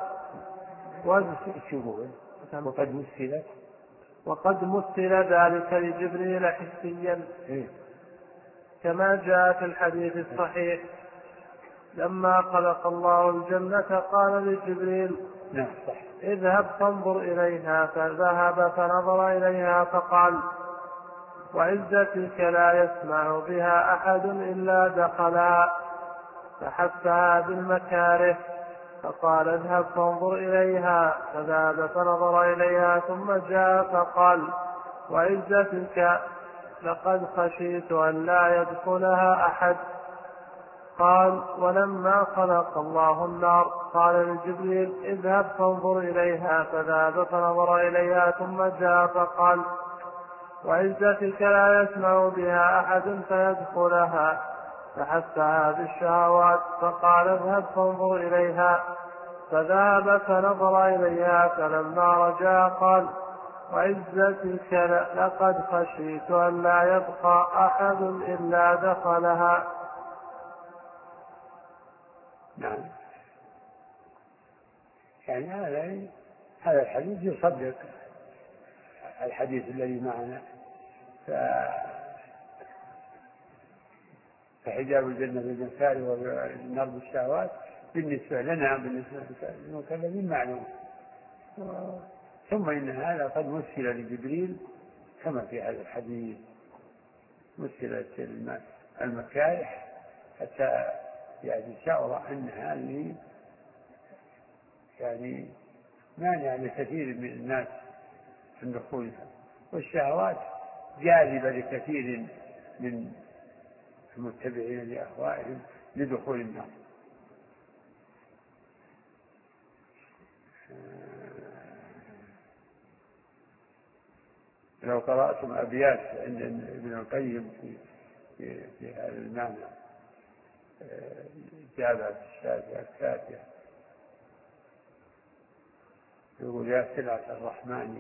وقد مثل وقد مثل ذلك لجبريل حسيا كما جاء في الحديث الصحيح: لما خلق الله الجنة قال لجبريل: اذهب فانظر إليها، فذهب فنظر إليها فقال: وعزتك لا يسمع بها أحد إلا دخلها، فحثها بالمكاره فقال: اذهب فانظر إليها، فذهب فنظر إليها ثم جاء فقال: وعزتك لقد خشيت أن لا يدخلها أحد. قال: ولما خلق الله النار قال لجبريل: اذهب فانظر إليها، فذهب فنظر إليها ثم جاء فقال: وعزتك لا يسمع بها أحد فيدخلها، فحثها بالشهوات فقال: اذهب فانظر إليها، فذهب فنظر إليها فلما رجع قال: وعزتك لقد خشيت أن لا يبقى أحد إلا دخلها. نعم. يعني هذا هذا الحديث يصدق الحديث الذي معنا، فحجاب الجنة بالمكاره والنار بالشهوات بالنسبة لنا بالنسبة للمكلفين معلوم. ثم إن هذا قد مثل لجبريل كما في هذا الحديث، مثلت المكاره حتى يعني شعر أن هذه يعني مانع لكثير من الناس من دخولها، والشهوات جاذبة لكثير من المتبعين لأهوائهم لدخول النار. لو قرأتم أبيات عند ابن القيم في في, في هذا المعنى: جابت الشافية الكافية يقول يا سلعة الرحمن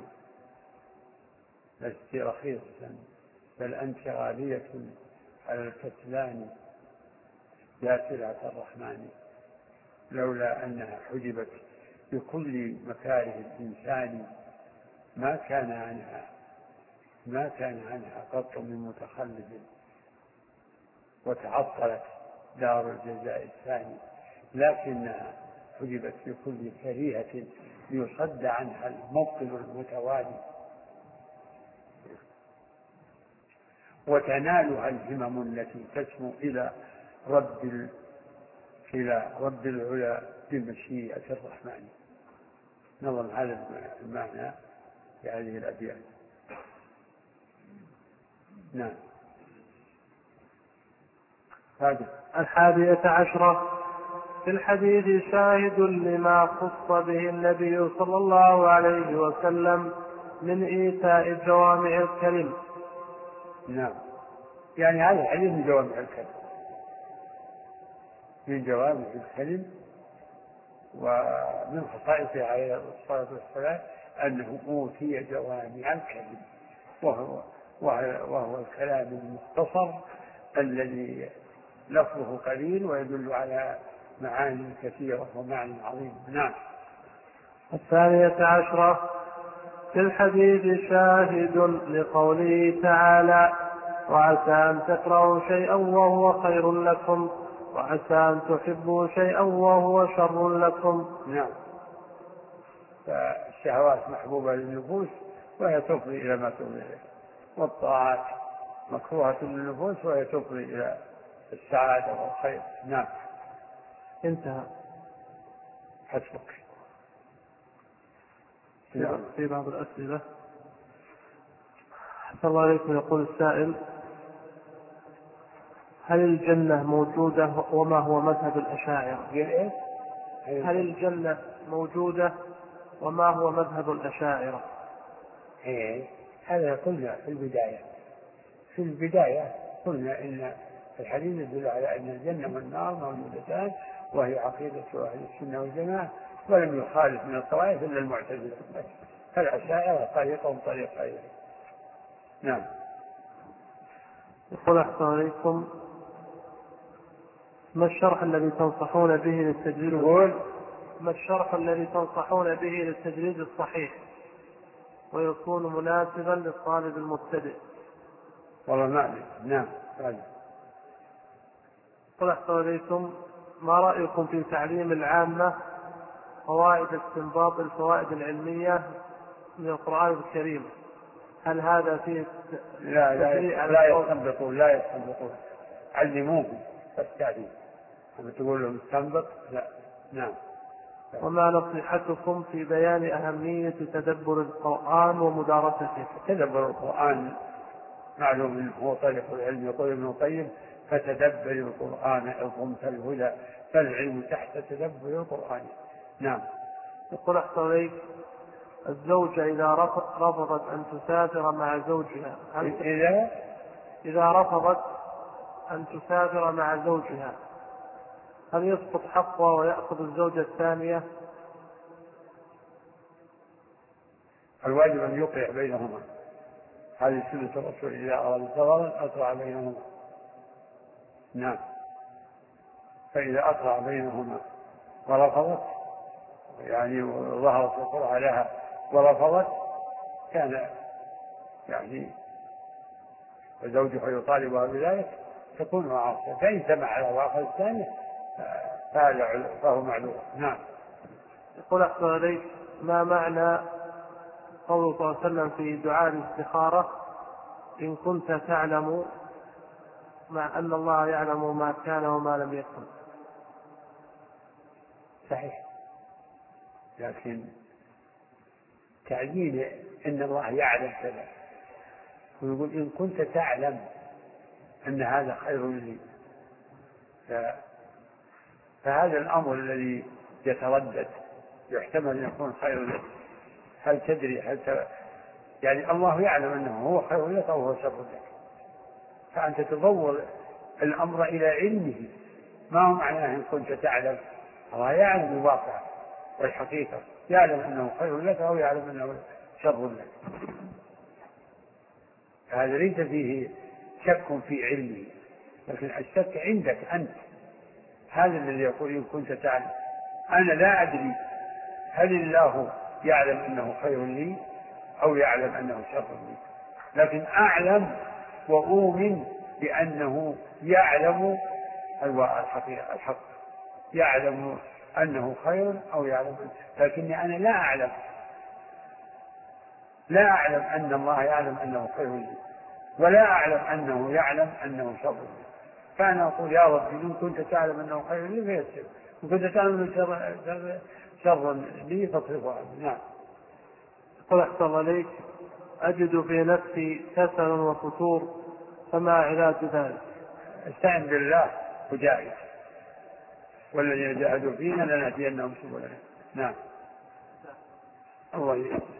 لست رخيصة بل أنت غالية على الكسلان. يا سلعة الرحمن لولا أنها حجبت بكل مكاره الإنسان ما كان عنها ما كان عنها قط من متخلف وتعطلت دار الجزاء الثاني، لكنها حجبت بكل كريهة ليصد عنها المبطل المتوالي وتنالها الهمم التي تسمو إلى رب إلى رب العلا بمشيئة الرحمن. نظم هذا المعنى في هذه الأبيات. نعم. هذا الحادية عشرة. في الحديث شاهد لما خص به النبي صلى الله عليه وسلم من إيتاء جوامع الكلم. نعم، يعني هذا الحديث من جوامع الكلم من جوامع الكلم ومن خصائصه عليه الصلاة والسلام أنه أوتي جوامع الكلم، وهو, وهو الكلام المختصر الذي لفظه قليل ويدل على معاني كثيرة ومعنى عظيم. نعم. الثانية عشرة. في الحديث شاهد لقوله تعالى وعسى أن تكرهوا شيئا وهو خير لكم وعسى أن تحبوا شيئا وهو شر لكم. نعم. فالشهوات محبوبة للنفوس وهي تفضي إلى ما تفضي إليه، والطاعات مكروهة للنفوس وهي تفضي إلى السعادة والخير. نعم. انتهى. حسبك. في بعض الأسئلة. حسن الله عليكم. يقول السائل هل الجنة موجودة وما هو مذهب الأشاعرة؟ هل الجنة موجودة وما هو مذهب الأشاعرة؟ إيه هذا قلنا في البداية في البداية قلنا إن الحديث يدل على أن الجنة والنار موجودتان وهي عقيدة أهل السنة والجماعة، ولم يخالف من الطوائف إلا المعتزلة، فالأشاعرة طريقهم طريق غيره. نعم. يقول أحسن عليكم ما الشرح الذي تنصحون به للتجريد ما الشرح الذي تنصحون به للتجريد الصحيح ويكون مناسبا للطالب المبتدئ؟ والله ما أعلم. نعم. يقول أحسن عليكم ما رأيكم في تعليم العامة قواعد استنباط الفوائد العلمية من القرآن الكريم؟ هل هذا فيه لا لا لا يستنبطون لا يستنبطون علموهم التعليم. أما تقول لهم استنبط لا. نعم. وما نصيحتكم في بيان أهمية تدبر القرآن ومدارسته؟ تدبر القرآن معلوم أنه هو طريق العلم. يقول ابن القيم فتدبر القرآن أظن فالهدى فالعلم تحت تدبر القرآن. نعم. يقول أحسن عليك الزوجة إذا رفضت أن تسافر مع زوجها إذا إذا رفضت أن تسافر مع زوجها هل يسقط حقها ويأخذ الزوجة الثانية؟ الواجب أن يقرع بينهما. هذه سنة الرسول إذا أراد سفرا أقرع بينهما. نعم. فإذا أقرع بينهما ورفضت يعني ظهرت القرعة لها ورفضت كان يعني وزوجها يطالبها بذلك تكون معاصية. فإن سمع له وأخذ الثانية فهو معذور. نعم. يقول أحسن عليك ما معنى قوله صلى الله عليه وسلم في دعاء الاستخارة إن كنت تعلم مع أن الله يعلم ما كان وما لم يكن؟ صحيح، لكن تعيين أن الله يعلم كذا ويقول إن كنت تعلم أن هذا خير لي فهذا الأمر الذي يتردد يحتمل أن يكون خير لك. هل تدري هل ت... يعني الله يعلم أنه هو خير لك أو هو شر لك، فأنت تضور الأمر إلى علمه ما هو معناه إن كنت تعلم، الله يعلم الواقع والحقيقة، يعلم أنه خير لك أو يعلم أنه شر لك. هذا ليس فيه شك في علمه، لكن الشك عندك أنت. هذا الذي يقول إن كنت تعلم. أنا لا أدري هل الله يعلم أنه خير لي أو يعلم أنه شر لي، لكن أعلم وأؤمن بأنه يعلم الحقيقة الحق، يعلم أنه خير أو يعلم، لكني أنا لا أعلم، لا أعلم أن الله يعلم أنه خير لي، ولا أعلم أنه يعلم أنه شر لي. فأنا أقول يا رب إن كنت تعلم أنه خير لي فيسر، وإن كنت تعلم أنه شر, شر, شر لي فاصرفه عني. نعم. قل أحسن عليك، أجد في نفسي كسل وفتور، فما علاج ذلك؟ استعن بالله وجاهد، والذين جاهدوا فينا لنهدينهم سبلنا. نعم. الله يسلمك.